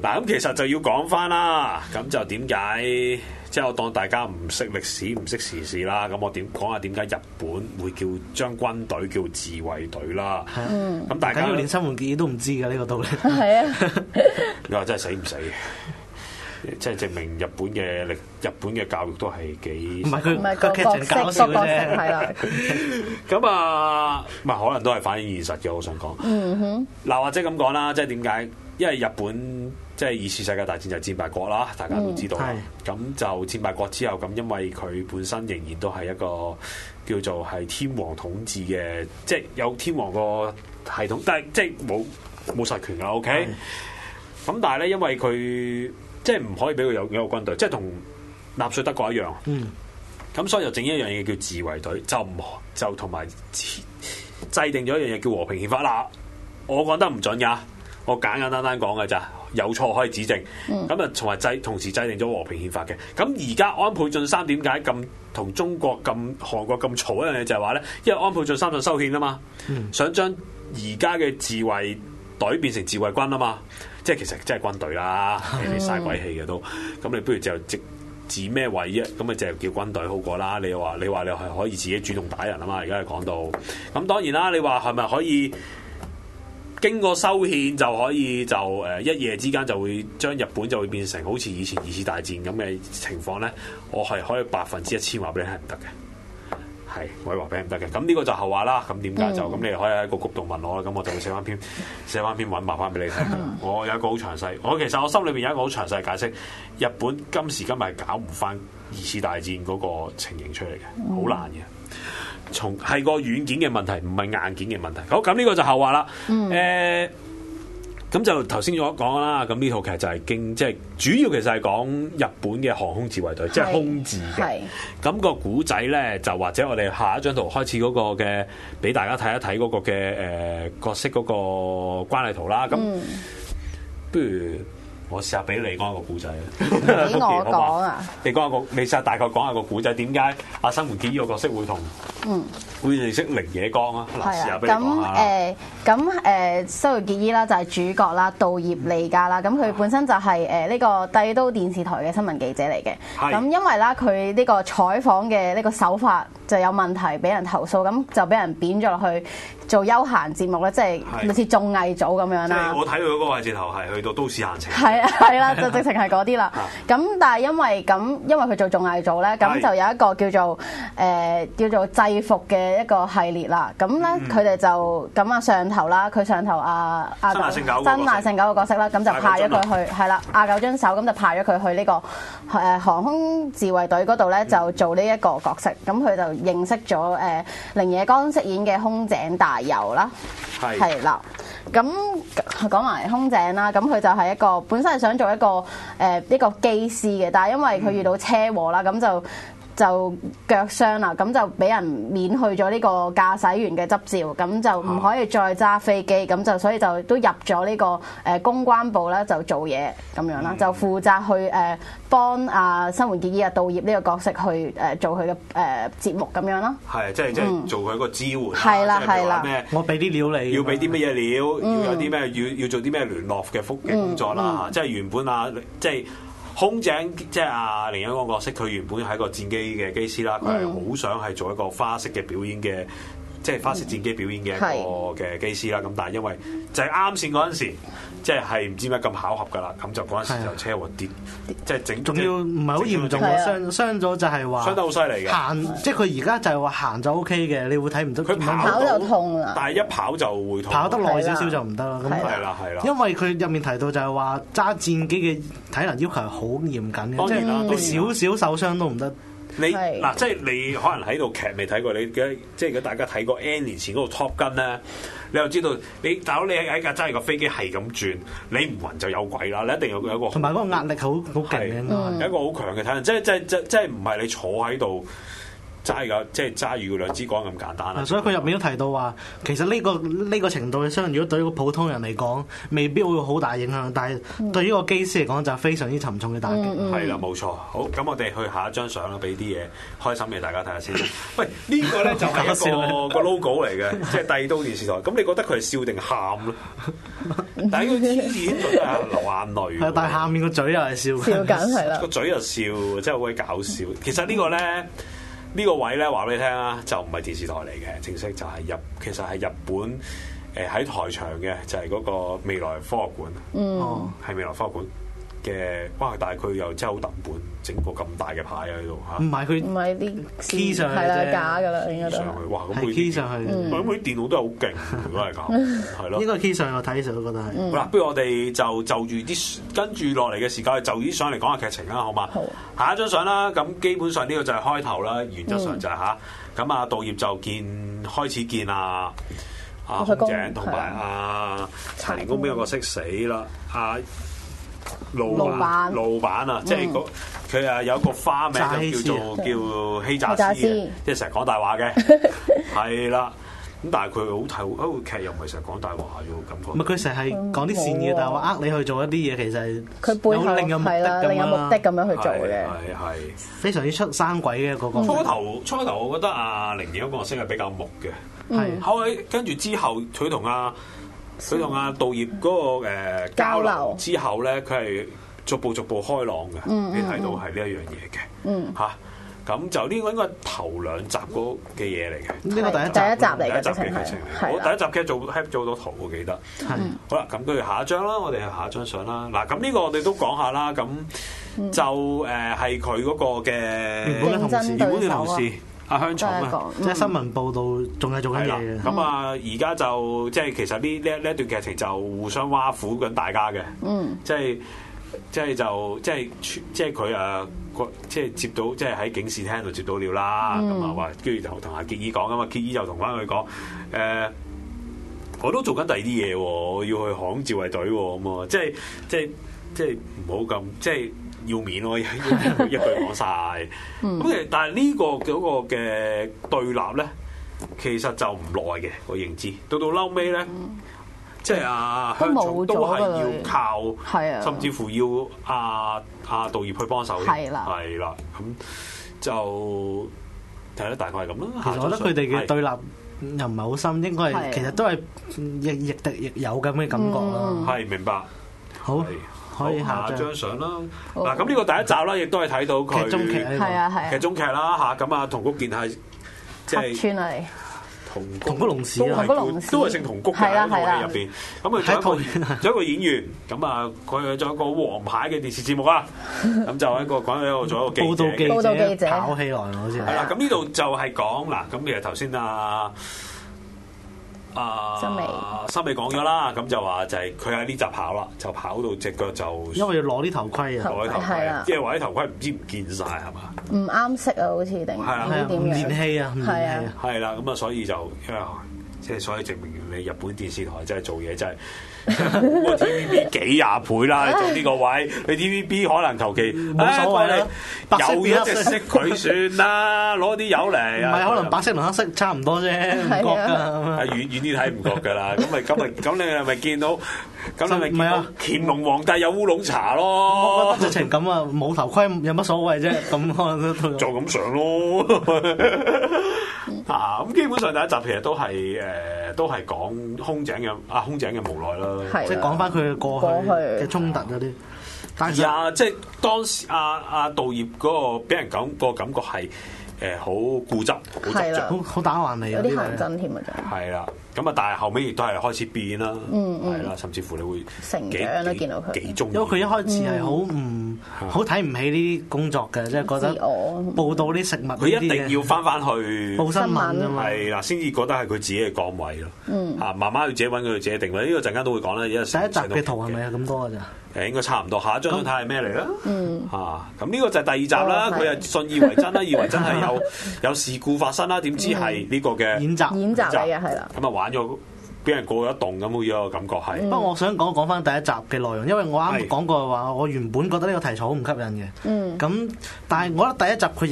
嗱，咁其實就要講翻啦，咁就點解即係我當大家唔識歷史、唔識時事啦，咁我點講下點解日本會叫將軍隊叫自衛隊啦？咁、嗯、大家連新垣結衣都唔知㗎呢個道理。 係啊， 你話真係死唔死？即係證明日本嘅歷日本嘅教育都係幾唔係佢唔係個角色個角色係啦。 咁啊，唔係可能都係反映現實嘅。我想講， 嗯哼， 嗱或者咁講啦，即係點解？因為日本即係二次世界大戰就戰敗國啦，大家都知道啦。咁、嗯、就戰敗國之後，咁因為佢本身仍然都係一個叫做係天皇統治嘅，即係有天皇個系統，但係即係冇冇實權㗎。O K，咁但係咧，因為佢即係唔可以俾佢有有個軍隊，即係同納粹德國一樣。嗯，咁所以就整一樣嘢叫自衛隊，就唔就同埋制定咗一樣嘢叫和平憲法啦。我講得唔準㗎。我簡簡單單講嘅咋，有錯可以指正。咁啊，同埋制同時制定咗和平憲法嘅。咁而家安倍晉三點解咁同中國咁韓國咁嘈一樣嘢就係話咧，因為安倍晉三就修憲啊嘛，嗯、想將而家嘅自衛隊變成自衛軍啊嘛，即係其實真係軍隊啦，你嘥鬼氣嘅都。咁你不如就直指咩位啫？咁咪就叫軍隊好過啦。你話你話你係可以自己主動打人啊嘛？而家係講到咁，當然啦。你話係咪可以？經過修憲就可以就誒一夜之間就會將日本就會變成好似以前二次大戰咁嘅情況咧，我係可以百分之一千話俾你係唔得嘅，係我可以話俾你唔得嘅。咁呢個就後話啦。咁點解就咁？你可以喺個谷度問我啦。咁我就會寫翻篇寫翻篇文話翻俾你聽。我有一個好詳細，我其實我心裏邊有一個好詳細嘅解釋。日本今時今日係搞唔翻二次大戰嗰個情形出嚟嘅，好難嘅。從係個軟件嘅問題，唔係硬件嘅問題。好，咁呢個就後話啦。誒、嗯，咁、呃、就頭先我講啦。咁呢套劇就係經，即係主要其實係講日本嘅航空自衛隊，即係空自嘅。咁個古仔咧，就或者我哋下一張圖開始嗰個嘅，俾大家睇一睇嗰個嘅誒、呃、角色嗰個關係圖啦。咁、嗯、不如我試下俾你講一個古仔。俾我講啊！ 你講下個，你試下大概講下個古仔，點解阿新垣結衣個角色會同嗯會認識綾野剛啊？嗱，試下俾你講下啦。咁誒，咁誒，新垣結衣啦，就係主角啦，稻葉利家啦。咁佢本身就係誒呢個帝都電視台嘅新聞記者嚟嘅。咁因為啦，佢呢個採訪嘅呢個手法就有問題，俾人投訴，咁就俾人貶咗落去做休閒節目咧，即係類似綜藝組咁樣啦。即係我睇佢嗰個位置頭係去到都市閒情。係啊，係啦，就直情係嗰啲啦。咁但係因為咁，因為佢做綜藝組咧，咁就有一個叫做誒、呃、叫做制服嘅一個系列啦。咁咧佢哋就咁啊上頭啦，佢上頭阿阿新瀨勝久個角色啦，咁就派咗佢去係啦，阿久津守咁就派咗佢去呢、這個誒、呃、航空自衛隊嗰度咧，就做呢一個角色。咁佢就認識咗誒綾野剛飾演嘅空井大由啦，係啦。咁講埋空井啦，咁佢就係一個本身係想做一個誒、呃、一個機師嘅，但係因為佢遇到車禍啦，咁就就腳傷啦，咁就俾人免去咗呢個駕駛員嘅執照，咁就唔可以再揸飛機，咁就所以就都入咗呢個誒公關部咧，就做嘢咁樣啦，就負責去誒幫阿新垣結衣啊稻葉呢個角色去誒做佢嘅誒節目咁樣咯。係，即係即係做佢一個支援。係啦係啦。咩？我俾啲料你，要俾啲乜嘢料？嗯、要有啲咩？要要做啲咩聯絡嘅復嘅工作啦？嗯嗯、即係原本啊，即係。空井即係阿綾野剛角色，佢原本係一個戰機嘅機師啦，佢係好想係做一個花式嘅表演嘅，即係花式戰機表演嘅一個嘅機師啦。咁但係因為就係啱先嗰陣時，即係係唔知咩咁巧合㗎啦，咁就嗰陣時就車禍跌，即係整，仲要唔係好嚴重嘅傷傷咗就係話傷得好犀利嘅行，即係佢而家就係話行就 O K 嘅，你會睇唔到佢跑就痛啦，但係一跑就會痛，跑得耐少少就唔得啦。咁係啦係啦，因為佢入面提到就係話揸戰機嘅體能要求係好嚴謹嘅，即係你少少受傷都唔得。你嗱，即係你可能喺度劇未睇過，你嘅即係如果大家睇過 N 年前嗰個 Top Gun 咧，你又知道你大佬你喺架揸住個飛機係咁轉，你唔暈就有鬼啦！你一定有有一個同埋嗰個壓力好好勁嘅，有一個好強嘅體能，即係即係即係即係唔係你坐喺度揸個即係揸住兩支杆咁簡單啦。 所以佢入面都提到話，其實呢、呢個呢、呢個程度嘅傷，如果對於個普通人嚟講，未必會好大影響，但係對於個機師嚟講就係非常之沉重嘅打擊。 係啦、嗯，冇、嗯、錯。好，咁我哋去下一張相啦，俾啲嘢開心嘅大家睇下先。喂，呢、呢個咧就係一個個 logo 嚟嘅，即係帝都電視台。咁你覺得佢係笑定喊咯？但係個天線度都係流眼淚。係， 但係下面個嘴又係笑。 笑緊係啦。個嘴又笑，真係好鬼搞笑。其實個呢個咧。呢個位咧話俾你聽啊，就唔係電視台嚟嘅，正式就係日，其實係日本誒喺、呃、台場嘅，就係、是、嗰個未來科學館，嗯，係未來科學館嘅。哇！但係佢又真係好抌本，整個咁大嘅牌喺度嚇。唔係佢，唔係啲 key 上去啫，假㗎啦，應該都上去。哇！咁佢 key 上去，咁佢啲電腦都係好勁，如果係咁，係咯。應該 key 上去，我睇上都覺得係。嗯、好啦，不如我哋就就住啲跟住落嚟嘅時間，就啲上嚟講下劇情啦，好嘛？好。下一張相啦，咁基本上呢個就係開頭啦，原則上就係、是、嚇。咁、嗯、啊，道業就見開始見啊，阿空井同埋阿柴連公邊個角色死啦，阿。老闆，老闆啊，即係個佢啊有個花名就叫做叫希扎斯嘅，即係成日講大話嘅，係啦。咁但係佢好睇，一部劇又唔係成日講大話嘅感覺。唔係佢成日係講啲善意嘅大話，呃你去做一啲嘢，其實佢背後另有目的咁另有目的咁樣去做嘅，係係非常之出生鬼嘅嗰個。初頭初頭，我覺得阿玲玲嗰個角色係比較木嘅，係後尾跟住之後佢同阿。佢同阿道業嗰、那個、呃、交流之後咧，佢係逐步逐步開朗嘅，嗯嗯、你睇到係呢一樣嘢嘅，嚇咁、嗯啊、就呢個應該頭兩集嗰嘅嘢嚟嘅，呢個第一集第一集嚟嘅劇情嚟，我第一集其實做 h 做到圖，我記得。係的好啦，咁跟住下一張啦，我哋係下一張相啦。嗱，咁呢個我哋都講下啦。咁就誒係佢嗰個嘅原本嘅同事，原本嘅同事。阿香草啊，即係新聞報導仲係做緊嘢嘅。咁啊，而家就即係其實呢呢呢一段劇情就互相挖苦緊大家嘅。嗯，即係即係就即係即係佢啊個即係接到即係喺警視廳度接到料啦。咁啊話，跟住就同阿結衣講啊嘛，結衣就同翻佢講誒，我都做緊第二啲嘢喎，我要去航空自衛隊喎，咁啊，即係即係即係唔好咁即係。要面咯，一句講晒。咁其實但係呢個嗰個嘅對立咧，其實就唔耐嘅我認知。到到嬲尾咧，嗯、即係阿香草都係要靠，的甚至乎要阿阿道業去幫手嘅，係啦，係啦。咁就睇得大概係咁啦。其實我覺得佢哋嘅對立又唔係好深，應該係的其實都係亦亦敵亦友咁嘅感覺啦。係、嗯、明白，好。可以下張相啦。嗱，咁呢個第一集啦，亦都係睇到佢劇中劇，係啊係啊，劇中劇啦嚇。咁啊，桐谷健係即係串嚟，桐桐谷龍史啊，都係姓桐谷嘅喺套戲入邊。咁佢仲有一個，仲有一個演員。咁啊，佢仲有一個王牌嘅電視節目啊。咁就一個講喺度做一個報道記者，報道記者跑起來好似係啦。咁呢度就係講嗱，咁其實頭先啊。啊，森美，森美講咗啦，咁就話就係佢喺呢集跑啦，就跑到隻腳就因為要攞啲頭盔啊，攞啲頭盔，即係話啲頭盔唔知唔見晒係嘛？唔啱色啊，好似定係啊，唔連氣啊，係啊，係啦，咁啊，所以就即係所以證明你日本電視台真係做嘢真係。個 T V B 幾廿倍啦！你做呢個位，你 T V B 可能求其冇所謂啦，有咗隻色佢算啦，攞啲油嚟。唔係可能白色同黑色差唔多啫，唔覺㗎。係遠遠啲睇唔覺㗎啦。咁咪咁咪咁你係咪見到？咁你咪見到乾隆皇帝有烏龍茶咯？我覺得直情咁啊，冇頭盔有乜所謂啫？咁可能都就咁上咯。啊，咁基本上第一集其實都係誒，都係講空井嘅啊，空井嘅無奈啦。即係講翻佢嘅過去嘅衝突嗰啲，但係啊，即係當時阿阿道業嗰個俾人感個感覺係誒好固執，好執著，好好打橫嚟，有啲行真添啊！就係啦，咁啊，但係後尾亦都係開始變啦，係啦，甚至乎你會成長啦，見到佢幾中意，因為佢一開始係好唔好睇唔起呢啲工作嘅，即係覺得報道啲食物，佢一定要翻翻去報新聞啊嘛，係啦，先至覺得係佢自己嘅崗位咯，嚇，慢慢要自己揾佢自己定位，呢個陣間都會講啦。第一集嘅圖係咪有咁多㗎咋？誒，應該差唔多，下一張睇係咩嚟啦？嚇，咁呢個就係第二集啦。佢又信以為真啦，以為真係有有事故發生啦，點知係呢個嘅演習演習嚟嘅，係啦。咁啊玩咗，俾人過咗一棟咁嘅樣感覺係。不過我想講講翻第一集嘅內容，因為我啱講過話，我原本覺得呢個題材好唔吸引嘅。嗯。咁，但係我覺得第一集佢入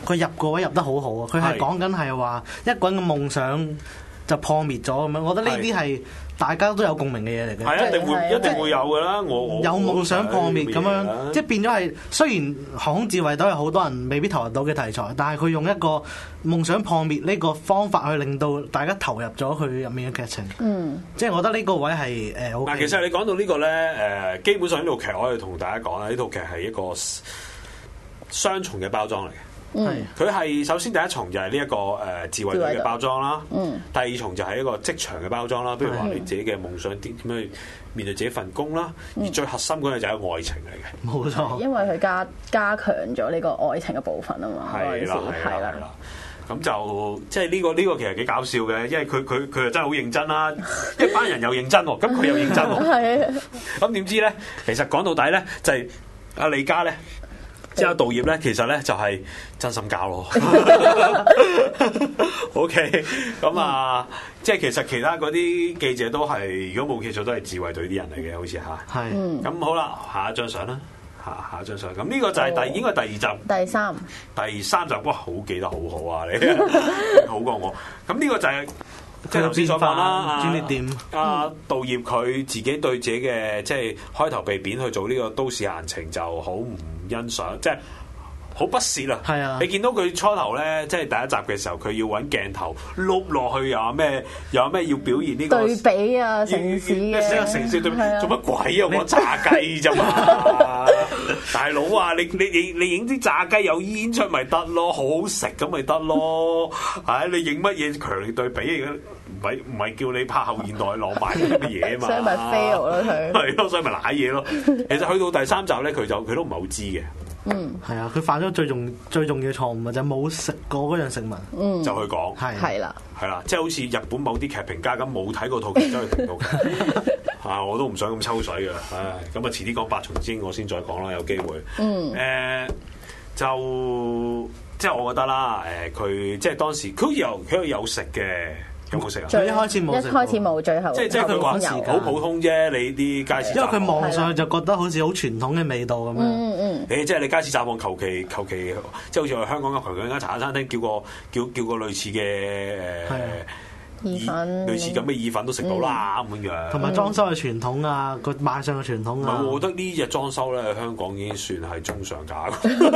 佢入個位入得好好啊！佢係講緊係話一個人嘅夢想就破滅咗咁樣，我覺得呢啲係大家都有共鳴嘅嘢嚟嘅。 係一定會一定會有㗎啦！我我有夢想破滅咁樣，即係變咗係雖然航空自衛隊係好多人未必投入到嘅題材，但係佢用一個夢想破滅呢個方法去令到大家投入咗佢入面嘅劇情。嗯，即係我覺得呢個位係誒好。嗱， 其實你講到呢個咧，誒基本上呢套劇我可以同大家講啦，呢套劇係一個雙重嘅包裝嚟嘅。係，佢係、嗯、首先第一重就係呢一個誒自衛隊嘅包裝啦，嗯，第二重就係一個職場嘅包裝啦，譬如話你自己嘅夢想點點樣面對自己份工啦，嗯、而最核心嗰樣就係愛情嚟嘅，冇錯， 因為佢加加強咗呢個愛情嘅部分啊嘛， 係啦係啦係啦，咁就即係呢個呢、呢個其實幾搞笑嘅，因為佢佢佢又真係好認真啦，一班人又認真喎，咁佢又認真喎，係，咁點知咧？其實講到底咧，就係阿李嘉咧。之後道業咧，其實咧就係真心教咯。OK， 咁啊，即係其實其他嗰啲記者都係，如果冇記錯都係自衛隊啲人嚟嘅，好似吓。係。咁好啦，下一張相啦，下下一張相。咁呢個就係第、哦、應該第二集。第三。第三集，哇，好記得好好啊！你好過我。咁呢個就係、是。即係頭先所講啦，專業店阿道業佢自己對自己嘅即係開頭被貶去做呢個都市閒情就好唔欣賞，即係好不屑啊！係啊！你見到佢初頭咧，即係第一集嘅時候，佢要揾鏡頭碌落去，又有咩又有咩要表現呢個對比啊，城市嘅呢個城市對比做乜鬼啊？我炸雞啫嘛，大佬啊！你你你你影啲炸雞有煙出咪得咯，好好食咁咪得咯，係你影乜嘢強烈對比嘅？唔係唔係叫你拍後現代浪漫嗰啲嘢啊嘛，所以咪 fail 咯佢，係咯，所以咪瀨嘢咯。其實去到第三集咧，佢就佢都唔係好知嘅。嗯，係啊，佢犯咗最重最重要嘅錯誤就係冇食過嗰樣食物，嗯，就去講係係啦，係啦，即係好似日本某啲劇評家咁冇睇過套劇都去評到劇啊！我都唔想咁抽水嘅，唉，咁啊遲啲講八重天我先再講啦，有機會。嗯，誒、呃、就即係我覺得啦，誒佢即係當時佢有佢有有食嘅。有冇食啊？ 最一開始冇，一開始冇，最後即係即係佢話好普通啫。你啲街市， 因為佢望上去就覺得好似好傳統嘅味道咁樣。嗯嗯。 誒，即係你街市雜貨求其求其，即係好似我香港嘅求其間茶餐廳叫個叫叫個類似嘅誒意粉， 類似咁嘅意粉都食到啦咁樣。 同埋裝修嘅傳統啊，個賣相嘅傳統啊。 我覺得呢隻裝修咧，香港已經算係中上價。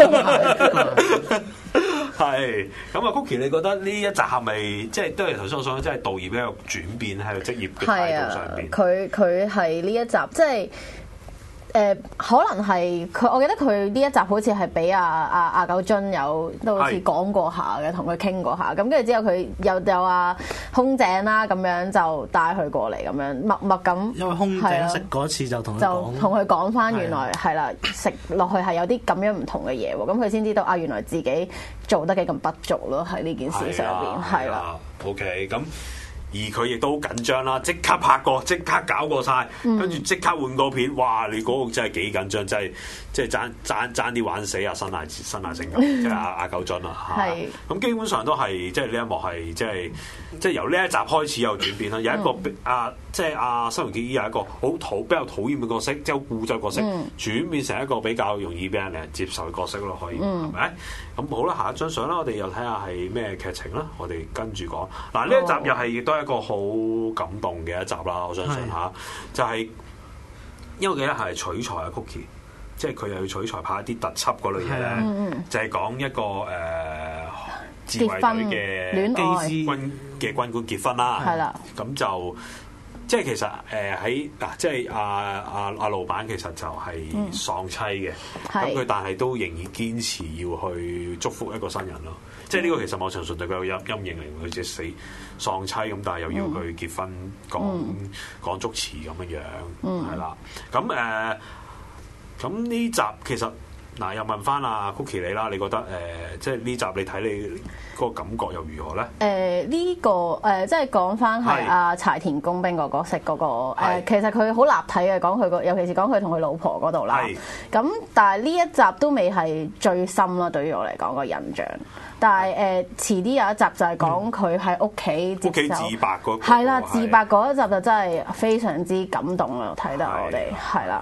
係咁啊 ，Cookie，你覺得呢一集係咪即係都係頭先我所講，即係道業一個轉變喺個職業嘅態度上邊？ 佢佢係呢一集即係。誒、呃、可能係佢，我記得佢呢一集好似係俾阿阿阿九津有都好似講過下嘅，同佢傾過下。咁跟住之後佢又有阿空井啦，咁樣就帶佢過嚟，咁樣默默咁。因為空井食嗰次就同佢講，就同佢講翻原來係啦，食落去係有啲咁樣唔同嘅嘢喎。咁佢先知道啊，原來自己做得幾咁不足咯，喺呢件事上邊係啦。 OK，咁。而佢亦都好緊張啦，即刻拍過，即刻搞過晒，跟住即刻換個片，哇！你嗰個真係幾緊張，真係即係爭爭爭啲玩死啊！新亞新亞性格，即係阿阿九津啊嚇。咁基本上都係即係呢一幕係即係即係由呢一集開始有轉變啦。有一個阿即係阿新垣結衣有一個好討比較討厭嘅角色，即係好固執角色，嗯、轉變成一個比較容易俾人哋接受嘅角色咯，可以係咪？咁、嗯、好啦，下一張相啦，我哋又睇下係咩劇情啦。我哋跟住講嗱，呢一集又係亦都係一個好感動嘅一集啦。我相信嚇，就係、是、因為我記得係取材啊 Cookie，即係佢又要取材拍一啲特輯嗰類嘢咧，嗯、就係講一個誒、呃、自衛隊嘅機師軍嘅軍官結婚啦。係啦，咁就。即係其實誒喺嗱，即係阿阿阿老闆其實就係喪妻嘅，咁佢、嗯、但係都仍然堅持要去祝福一個新人咯。即係呢個其實某程度上對佢有陰陰影嚟，佢即係死喪妻咁，但係又要佢結婚講、嗯、講祝詞咁樣樣，係啦、嗯。咁誒，咁呢、呃、集其實。嗱，又問翻阿 Cookie 你啦，你覺得誒、呃，即係呢集你睇你嗰個感覺又如何咧？誒、呃，呢、這個誒、呃，即係講翻係阿柴田工兵個角色嗰、那個、呃、其實佢好立體嘅，講佢個，尤其是講佢同佢老婆嗰度啦。咁是但係呢一集都未係最深啦，對於我嚟講個印象。但係誒、呃，遲啲有一集就係講佢喺屋企接受，屋企自白嗰，係啦，自白嗰一集就真係非常之感動啦，睇得我哋係啦。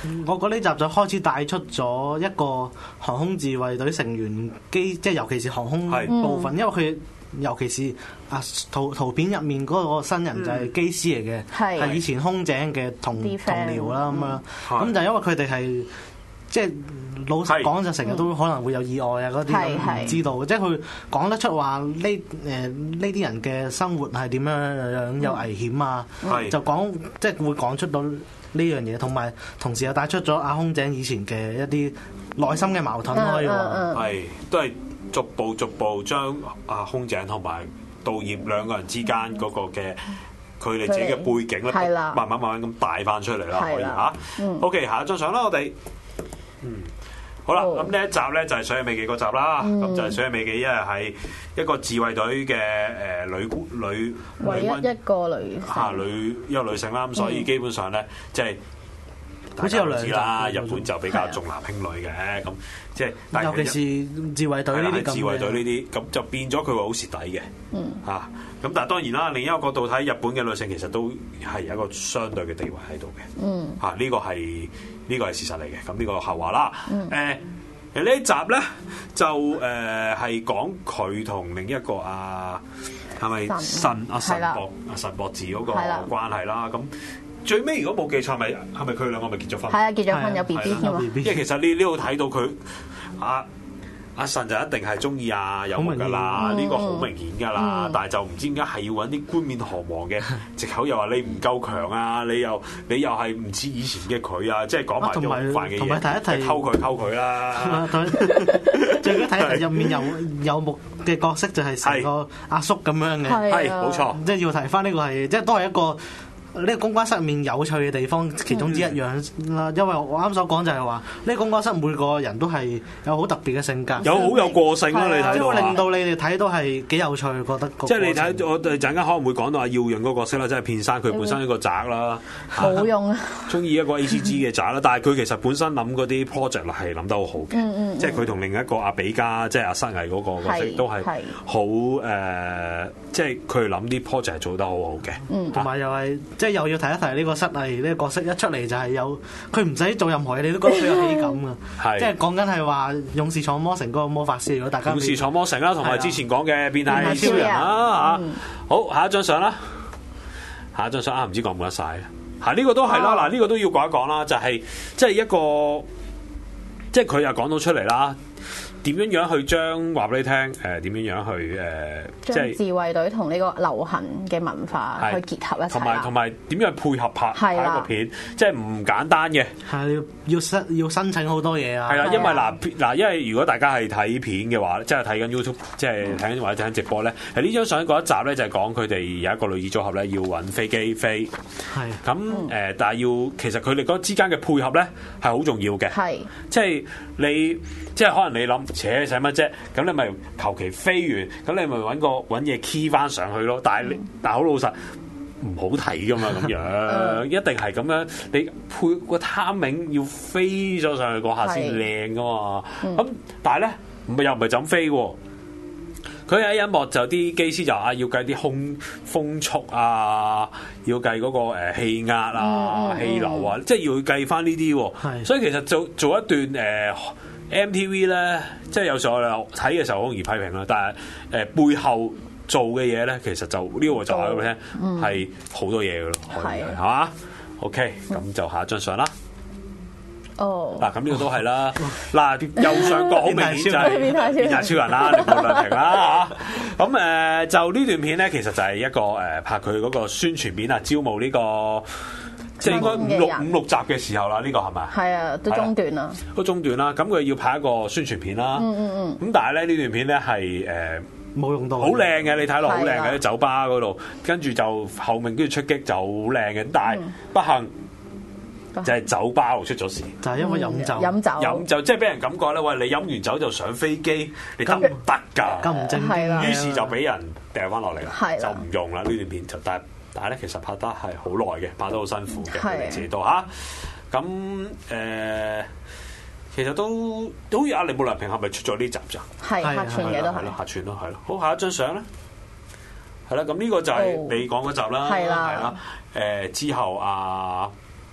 我覺得呢集就開始帶出咗一個航空自衛隊成員機，即係尤其是航空部分，因為佢尤其是啊圖圖片入面嗰個新人就係機師嚟嘅，係、嗯、以前空姐嘅同同僚啦咁樣，咁就因為佢哋係。即係老實講，就成日都可能會有意外啊嗰啲咁，唔知道。即係佢講得出話呢誒呢啲人嘅生活係點樣樣有危險啊，嗯、就講即係會講出到呢樣嘢，同埋同時又帶出咗阿空姐以前嘅一啲內心嘅矛盾可以話係都係逐步逐步將阿空姐同埋道業兩個人之間嗰個嘅佢哋自己嘅背景咧，慢慢慢慢咁帶翻出嚟啦，可以嚇。嗯、OK， 下一張相啦，我哋。嗯，好啦，咁呢一集咧就係水野美紀嗰集啦，咁、嗯、就係水野美紀，因為係一個自衛隊嘅誒女女唯一一個女嚇、啊、女一個女性啦，咁所以基本上咧即係好似有兩集啦， 日本就比較重男輕女嘅，咁即係尤其是自衛隊呢啲咁自衛隊呢啲咁就變咗佢會好蝕底嘅，嗯嚇，咁但係當然啦，另一個角度睇，日本嘅女性其實都係有一個相對嘅地位喺度嘅，嗯嚇呢個係。呢個係事實嚟嘅，咁呢個後話啦。誒、嗯，其實呢一集咧就誒係講佢同另一個啊，係咪神阿神博阿神博治嗰個關係啦？咁最尾如果冇記錯，咪係咪佢兩個咪結咗婚？ 係啊，結咗婚有 B B 添啊！ 因為其實呢呢度睇到佢啊。阿神就一定係中意阿有木噶啦，呢個好明顯噶啦，嗯、但係就唔知點解係要揾啲冠冕堂皇嘅藉口，又話你唔夠強啊，你又你又係唔似以前嘅佢啊，即係講埋啲好煩嘅嘢， 同埋提一提溝佢溝佢啦。 最緊睇入面有有木嘅角色就係成個阿叔咁樣嘅， 係冇錯， 即係要提翻呢個係，即係都係一個。呢個公關室入面有趣嘅地方，其中之一樣啦。因為我啱所講就係話，呢個公關室每個人都係有好特別嘅性格， 有好有個性咯。你睇到令到你哋睇到係幾有趣，覺得即係你睇我哋陣間可能會講到阿耀陽嗰個角色啦，即係片山佢本身一個宅啦， 冇用啊， 中意一個 A C G 嘅宅啦。但係佢其實本身諗嗰啲 project 係諗得好好嘅，即係佢同另一個阿比加，即係阿失藝嗰個角色都係好誒，即係佢諗啲 project 做得好好嘅， 同埋又係。即係又要提一提呢個失藝呢個角色一出嚟就係有佢唔使做任何嘢，你都覺得佢有喜感噶。係即係講緊係話勇士闖魔城嗰個魔法師，如果大家勇士闖魔城啦，同埋之前講嘅變態超人啦嚇。好，下一張相啦，下一張相啊，唔知講唔講得晒啊？嚇呢個都係啦，嗱呢個都要講一講啦，就係即係一個即係佢又講到出嚟啦。點樣樣去將話俾你聽？誒、呃、點樣樣去誒？呃、即係自衛隊同呢個流行嘅文化去結合一齊， 同埋同埋點樣配合拍拍一個片，即係唔簡單嘅。 係要要申要申請好多嘢啊！ 係啦，因為嗱嗱，因為如果大家係睇片嘅話，即係睇緊 YouTube，即係睇緊或者睇緊直播咧，係呢張相嗰一集咧就係講佢哋有一個女子組合咧要揾飛機飛。係咁誒，但係要其實佢哋嗰之間嘅配合咧係好重要嘅。係即係你即係可能你諗。扯使乜啫？咁你咪求其飛完，咁你咪揾個揾嘢 key 翻上去咯。但係你，但係好老實，唔好睇噶嘛咁樣，一定係咁樣。你配個 timing 要飛咗上去嗰下先靚噶嘛。咁、嗯、但係咧，唔係又唔係就咁飛喎。佢喺一幕就啲機師就啊要計啲空風速啊，要計嗰個誒氣壓啊、氣流啊，即係要計翻呢啲喎。所以其實做做一段誒。呃M T V 咧，即係有時候我哋睇嘅時候好容易批評啦，但係誒、呃、背後做嘅嘢咧，其實就呢、這個就話俾你聽，係好、嗯、多嘢嘅咯，係係嘛？OK，咁就下一張相啦。哦，嗱咁呢個都係啦。嗱右上角好明顯就係變態超人啦，鈴木亮平啦嚇。咁誒、呃、就呢段片咧，其實就係一個誒、呃、拍佢嗰個宣傳片啊，招募呢、這個。即係應該五六五六集嘅時候啦，呢、這個係咪？係啊，都中段啦。 都中段啦，咁佢要拍一個宣傳片啦。嗯嗯嗯。咁但係咧呢段片咧係誒冇用到，好靚嘅，你睇落好靚嘅喺酒吧嗰度，跟住就後面跟住出擊就好靚嘅，但係不幸、嗯、就係酒吧度出咗事， 就係因為飲酒。 飲、嗯、酒。飲酒即係俾人感覺咧，喂，你飲完酒就上飛機，你得唔得㗎？ 咁唔正經。 於是就俾人掉翻落嚟啦，就唔用啦呢段片就但。但係咧，其實拍得係好耐嘅，拍得好辛苦嘅，佢哋自己都嚇。咁誒、呃，其實都都有阿鈴木良平係咪出咗呢集咋？ 係客串嘅都係。 客串咯，係咯。好，下一張相咧，係啦。咁呢個就係你講嗰集啦，係啦。誒、呃、之後啊，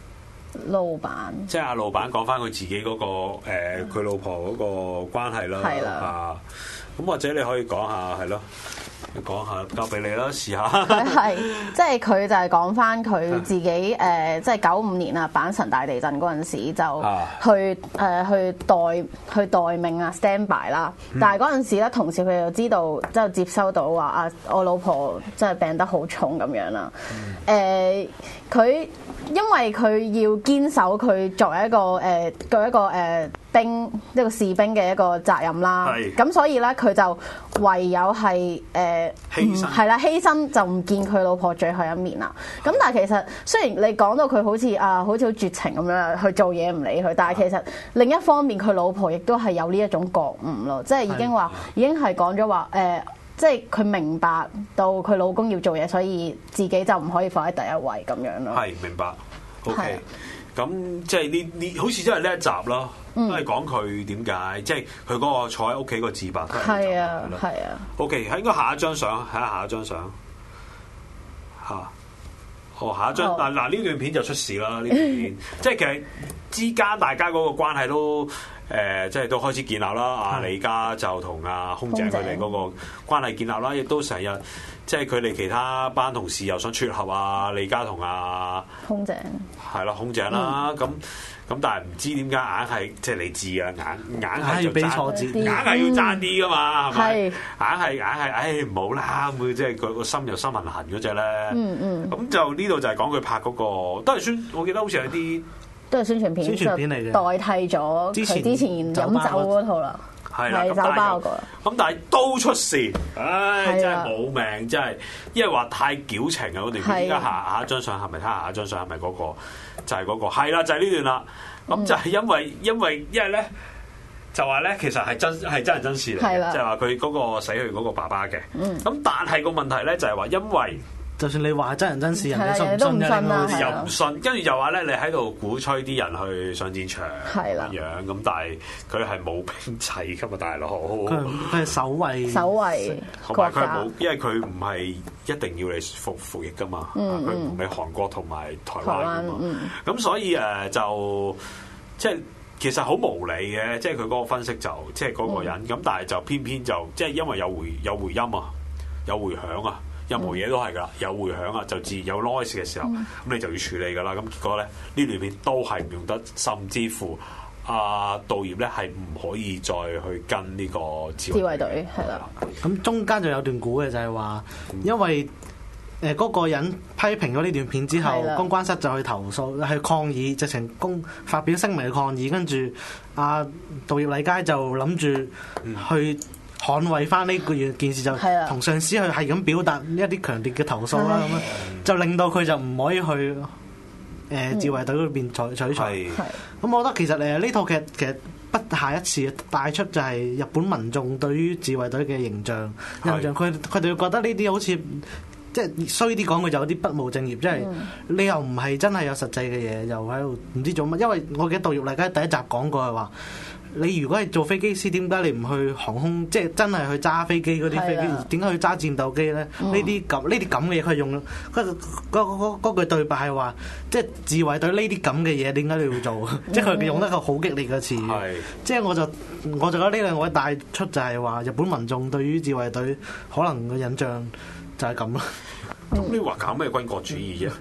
老闆， 即係阿老闆講翻佢自己嗰、嗰個佢、呃、老婆嗰個關係啦， 係啦啊，咁或者你可以講下係咯，你講下交俾你啦，試下。 係即係佢就係講翻佢自己誒、呃，即係九五年啊，阪神大地震嗰陣時就去誒、呃、去代去待命啊 stand by 啦，但係嗰陣時咧，同時佢又知道即係接收到話啊，我老婆即係病得好重咁樣啦，誒佢、呃。因為佢要堅守佢作為一個誒作為一個誒兵一個士兵嘅一個責任啦，咁所以咧佢就唯有係誒係啦犧牲，就唔見佢老婆最後一面啦。咁但係其實雖然你講到佢好似啊好似好絕情咁樣去做嘢唔理佢，但係其實另一方面佢老婆亦都係有呢一種覺悟咯，即係已經話已經係講咗話誒。即係佢明白到佢老公要做嘢，所以自己就唔可以放喺第一位咁樣咯。 係明白。OK，咁即係呢呢，好似真係呢一集咯，嗯、都係講佢點解，即係佢嗰個坐喺屋企個自白都係。係啊，係啊。OK，喺應該下一張相，睇下下一張相嚇。哦，下一張嗱嗱呢段片就出事啦！呢段片即係其實之間大家嗰個關係都。誒、呃，即係都開始建立啦。阿李家就同阿空姐佢哋嗰個關係建立啦，亦都成日即係佢哋其他班同事又想撮合啊。李家同阿空姐係咯，空姐啦。咁咁、嗯，但係唔知點解硬係即係你知啊，硬硬係就爭，硬係要爭啲噶嘛，係咪？硬係硬係，唉唔好啦，會即係佢個心又心痕痕嗰隻咧。嗯嗯。咁就呢度就係講佢拍嗰、那個，都係宣，我記得好似係啲。都係宣傳片，宣傳片嚟嘅，代替咗佢之前飲酒嗰套啦，係酒吧嗰個。咁但係都出事，唉，真係冇命，真係，因為話太矯情啊！嗰段片，依家下下一張相係咪？睇下下一張相係咪嗰個？就係嗰個，係啦，就係呢段啦。咁就係因為因為因為咧，就話咧，其實係真係真人真事嚟嘅，即係話佢嗰個死去嗰個爸爸嘅。咁但係個問題咧就係話，因為就算你話真人真事，人哋信唔信嘅？又唔信，跟住就話咧，你喺度鼓吹啲人去上戰場咁樣，咁但係佢係冇兵制㗎嘛，大佬。佢佢係守衛，守衛同埋佢冇，因為佢唔係一定要你服服役㗎嘛。佢唔係韓國同埋台灣㗎嘛。咁所以誒就即係其實好無理嘅，即係佢嗰個分析就即係嗰個人咁，但係就偏偏就即係因為有回有回音啊，有回響啊。任何嘢都係㗎，有回響啊，就自然有 noise 嘅時候，咁、嗯、你就要處理㗎啦。咁結果咧，呢段片都係唔用得，甚至乎阿導業咧係唔可以再去跟呢個自衛隊係啦。咁中間就有段估嘅就係話，因為誒嗰、呃那個人批評咗呢段片之後，公關室就去投訴，去抗議，直情公發表聲明去抗議，跟住阿導業禮佳就諗住去。嗯捍衛翻呢個件事，就同上司去係咁表達一啲強烈嘅投訴啦，咁樣就令到佢就唔可以去誒、呃、自衛隊嗰邊取取材。咁我覺得其實誒呢套劇其實不下一次帶出就係日本民眾對於自衛隊嘅形象印象，佢佢哋會覺得呢啲好似即係衰啲講，佢就有啲不務正業，即係你又唔係真係有實際嘅嘢，又喺度唔知做乜。因為我記得導業嚟緊第一集講過係話。你如果係做飛機師，點解你唔去航空？即係真係去揸飛機嗰啲飛機，點解去揸戰鬥機咧？呢啲咁呢啲咁嘅嘢，佢用嗰嗰嗰句對白係話，即係自衛隊呢啲咁嘅嘢，點解你要做？即係佢用得個好激烈嘅詞語。即係我就我就覺得呢兩位帶出就係話，日本民眾對於自衛隊可能嘅印象就係咁啦。咁你話搞咩軍國主義啫？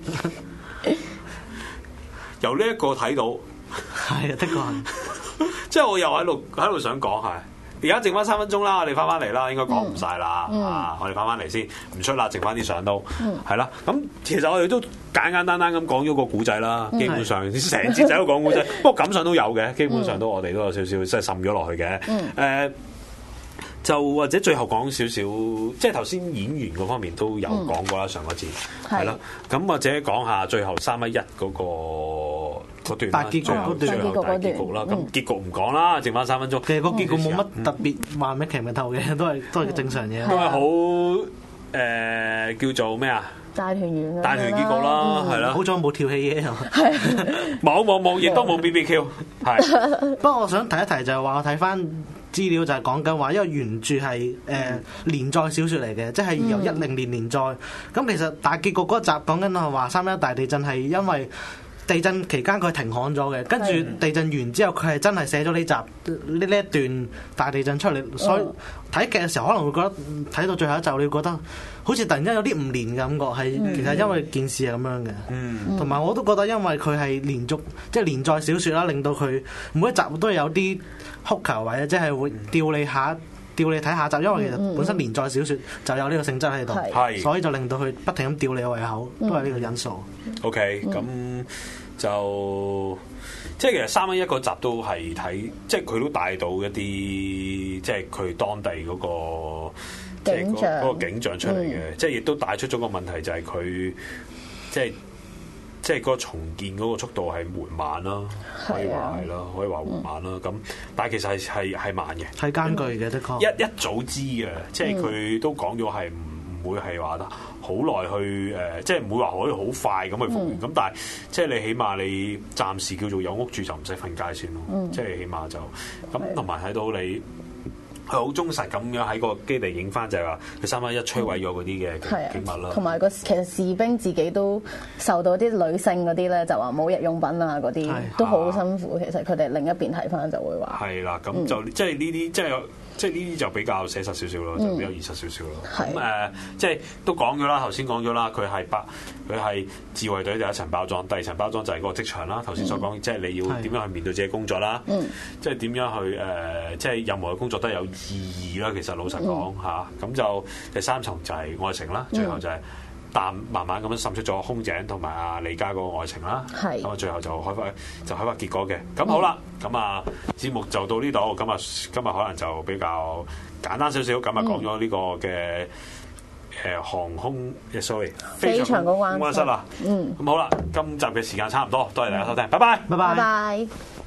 由呢一個睇到，係啊，的確係。即係我又喺度喺度想講係，而家剩翻三分鐘啦，我哋翻翻嚟啦，應該講唔晒啦，嗯、啊，我哋翻翻嚟先，唔出啦，剩翻啲相都係啦。咁、嗯、其實我哋都簡簡單單咁講咗個古仔啦，基本上成節仔都講古仔，不過感想都有嘅，基本上都我哋都有少少即係滲咗落去嘅。誒、嗯呃，就或者最後講少少，即係頭先演員嗰方面都有講過啦，嗯、上一節係啦。咁或者講下最後三一一嗰個。大結局嗰段，最後大結局啦。咁結局唔講啦，剩翻三分鐘。其實個結局冇乜特別話咩奇咩透嘅，都係都係正常嘢。都係好誒叫做咩啊？大團圓。大團結局啦，係啦。好彩冇跳戲嘢，冇冇冇，亦都冇 B B Q。係。不過我想提一提就係話，我睇翻資料就係講緊話，因為原著係誒、呃、連載小説嚟嘅，即係由一零年連載。咁、嗯、其實大結局嗰集講緊係話三一大地震係因為。 地震期間佢停刊咗嘅，跟住地震完之後佢係真係寫咗呢集呢呢一段大地震出嚟，所以睇劇嘅時候可能會覺得睇到最後一集你會覺得好似突然間有啲唔連嘅感覺，係、嗯、其實因為件事係咁樣嘅。嗯，同埋我都覺得因為佢係連續即係連載小説啦，令到佢每一集都有啲哭求或者即係會吊你下吊你睇下集，因為其實本身連載小説就有呢個性質喺度， 係， 所以就令到佢不停咁吊你胃口，都係呢個因素。 OK，咁就即係其實三一一個集都係睇，即係佢都帶到一啲即係佢當地嗰個景象嗰個景象出嚟嘅，即係亦都帶出咗個問題，就係佢即係。即係嗰個重建嗰個速度係緩慢啦，可以話係啦，可以話緩慢啦。咁、嗯、但係其實係係係慢嘅， 係艱巨嘅，的確。 一一早知嘅，即係佢都講咗係唔唔會係話得好耐去誒、呃，即係唔會話可以好快咁去復原。咁、嗯、但係即係你起碼你暫時叫做有屋住就唔使瞓街先咯。嗯、即係起碼就咁，同埋睇到你。佢好忠實咁樣喺個基地影翻，就係話佢三一一摧毀咗嗰啲嘅景物啦。同埋個其實士兵自己都受到啲女性嗰啲咧，就話冇日用品啊嗰啲，都好辛苦。其實佢哋另一邊睇翻就會話係啦，咁就、嗯、即係呢啲即係。即係呢啲就比較寫實少少咯，就比較現實少少咯。咁誒、嗯呃，即係都講咗啦，頭先講咗啦，佢係包，佢係自衛隊第一層包裝，第二層包裝就係嗰個職場啦。頭先所講，嗯、即係你要點樣去面對自己工作啦，嗯、即係點樣去誒、呃，即係任何嘅工作都有意義啦。其實老實講嚇，咁、嗯啊、就第三層就係愛情啦，最後就係、是。但慢慢咁樣滲出咗空井同埋阿李家嗰個愛情啦，咁啊最後就開發就開發結果嘅。咁好啦，咁啊節目就到呢度。咁啊今日可能就比較簡單少少，咁啊講咗呢個嘅誒航空，sorry， 飛翔公關室啦。嗯，咁好啦，今集嘅時間差唔多，多謝大家收聽，拜拜， 拜拜。 拜拜。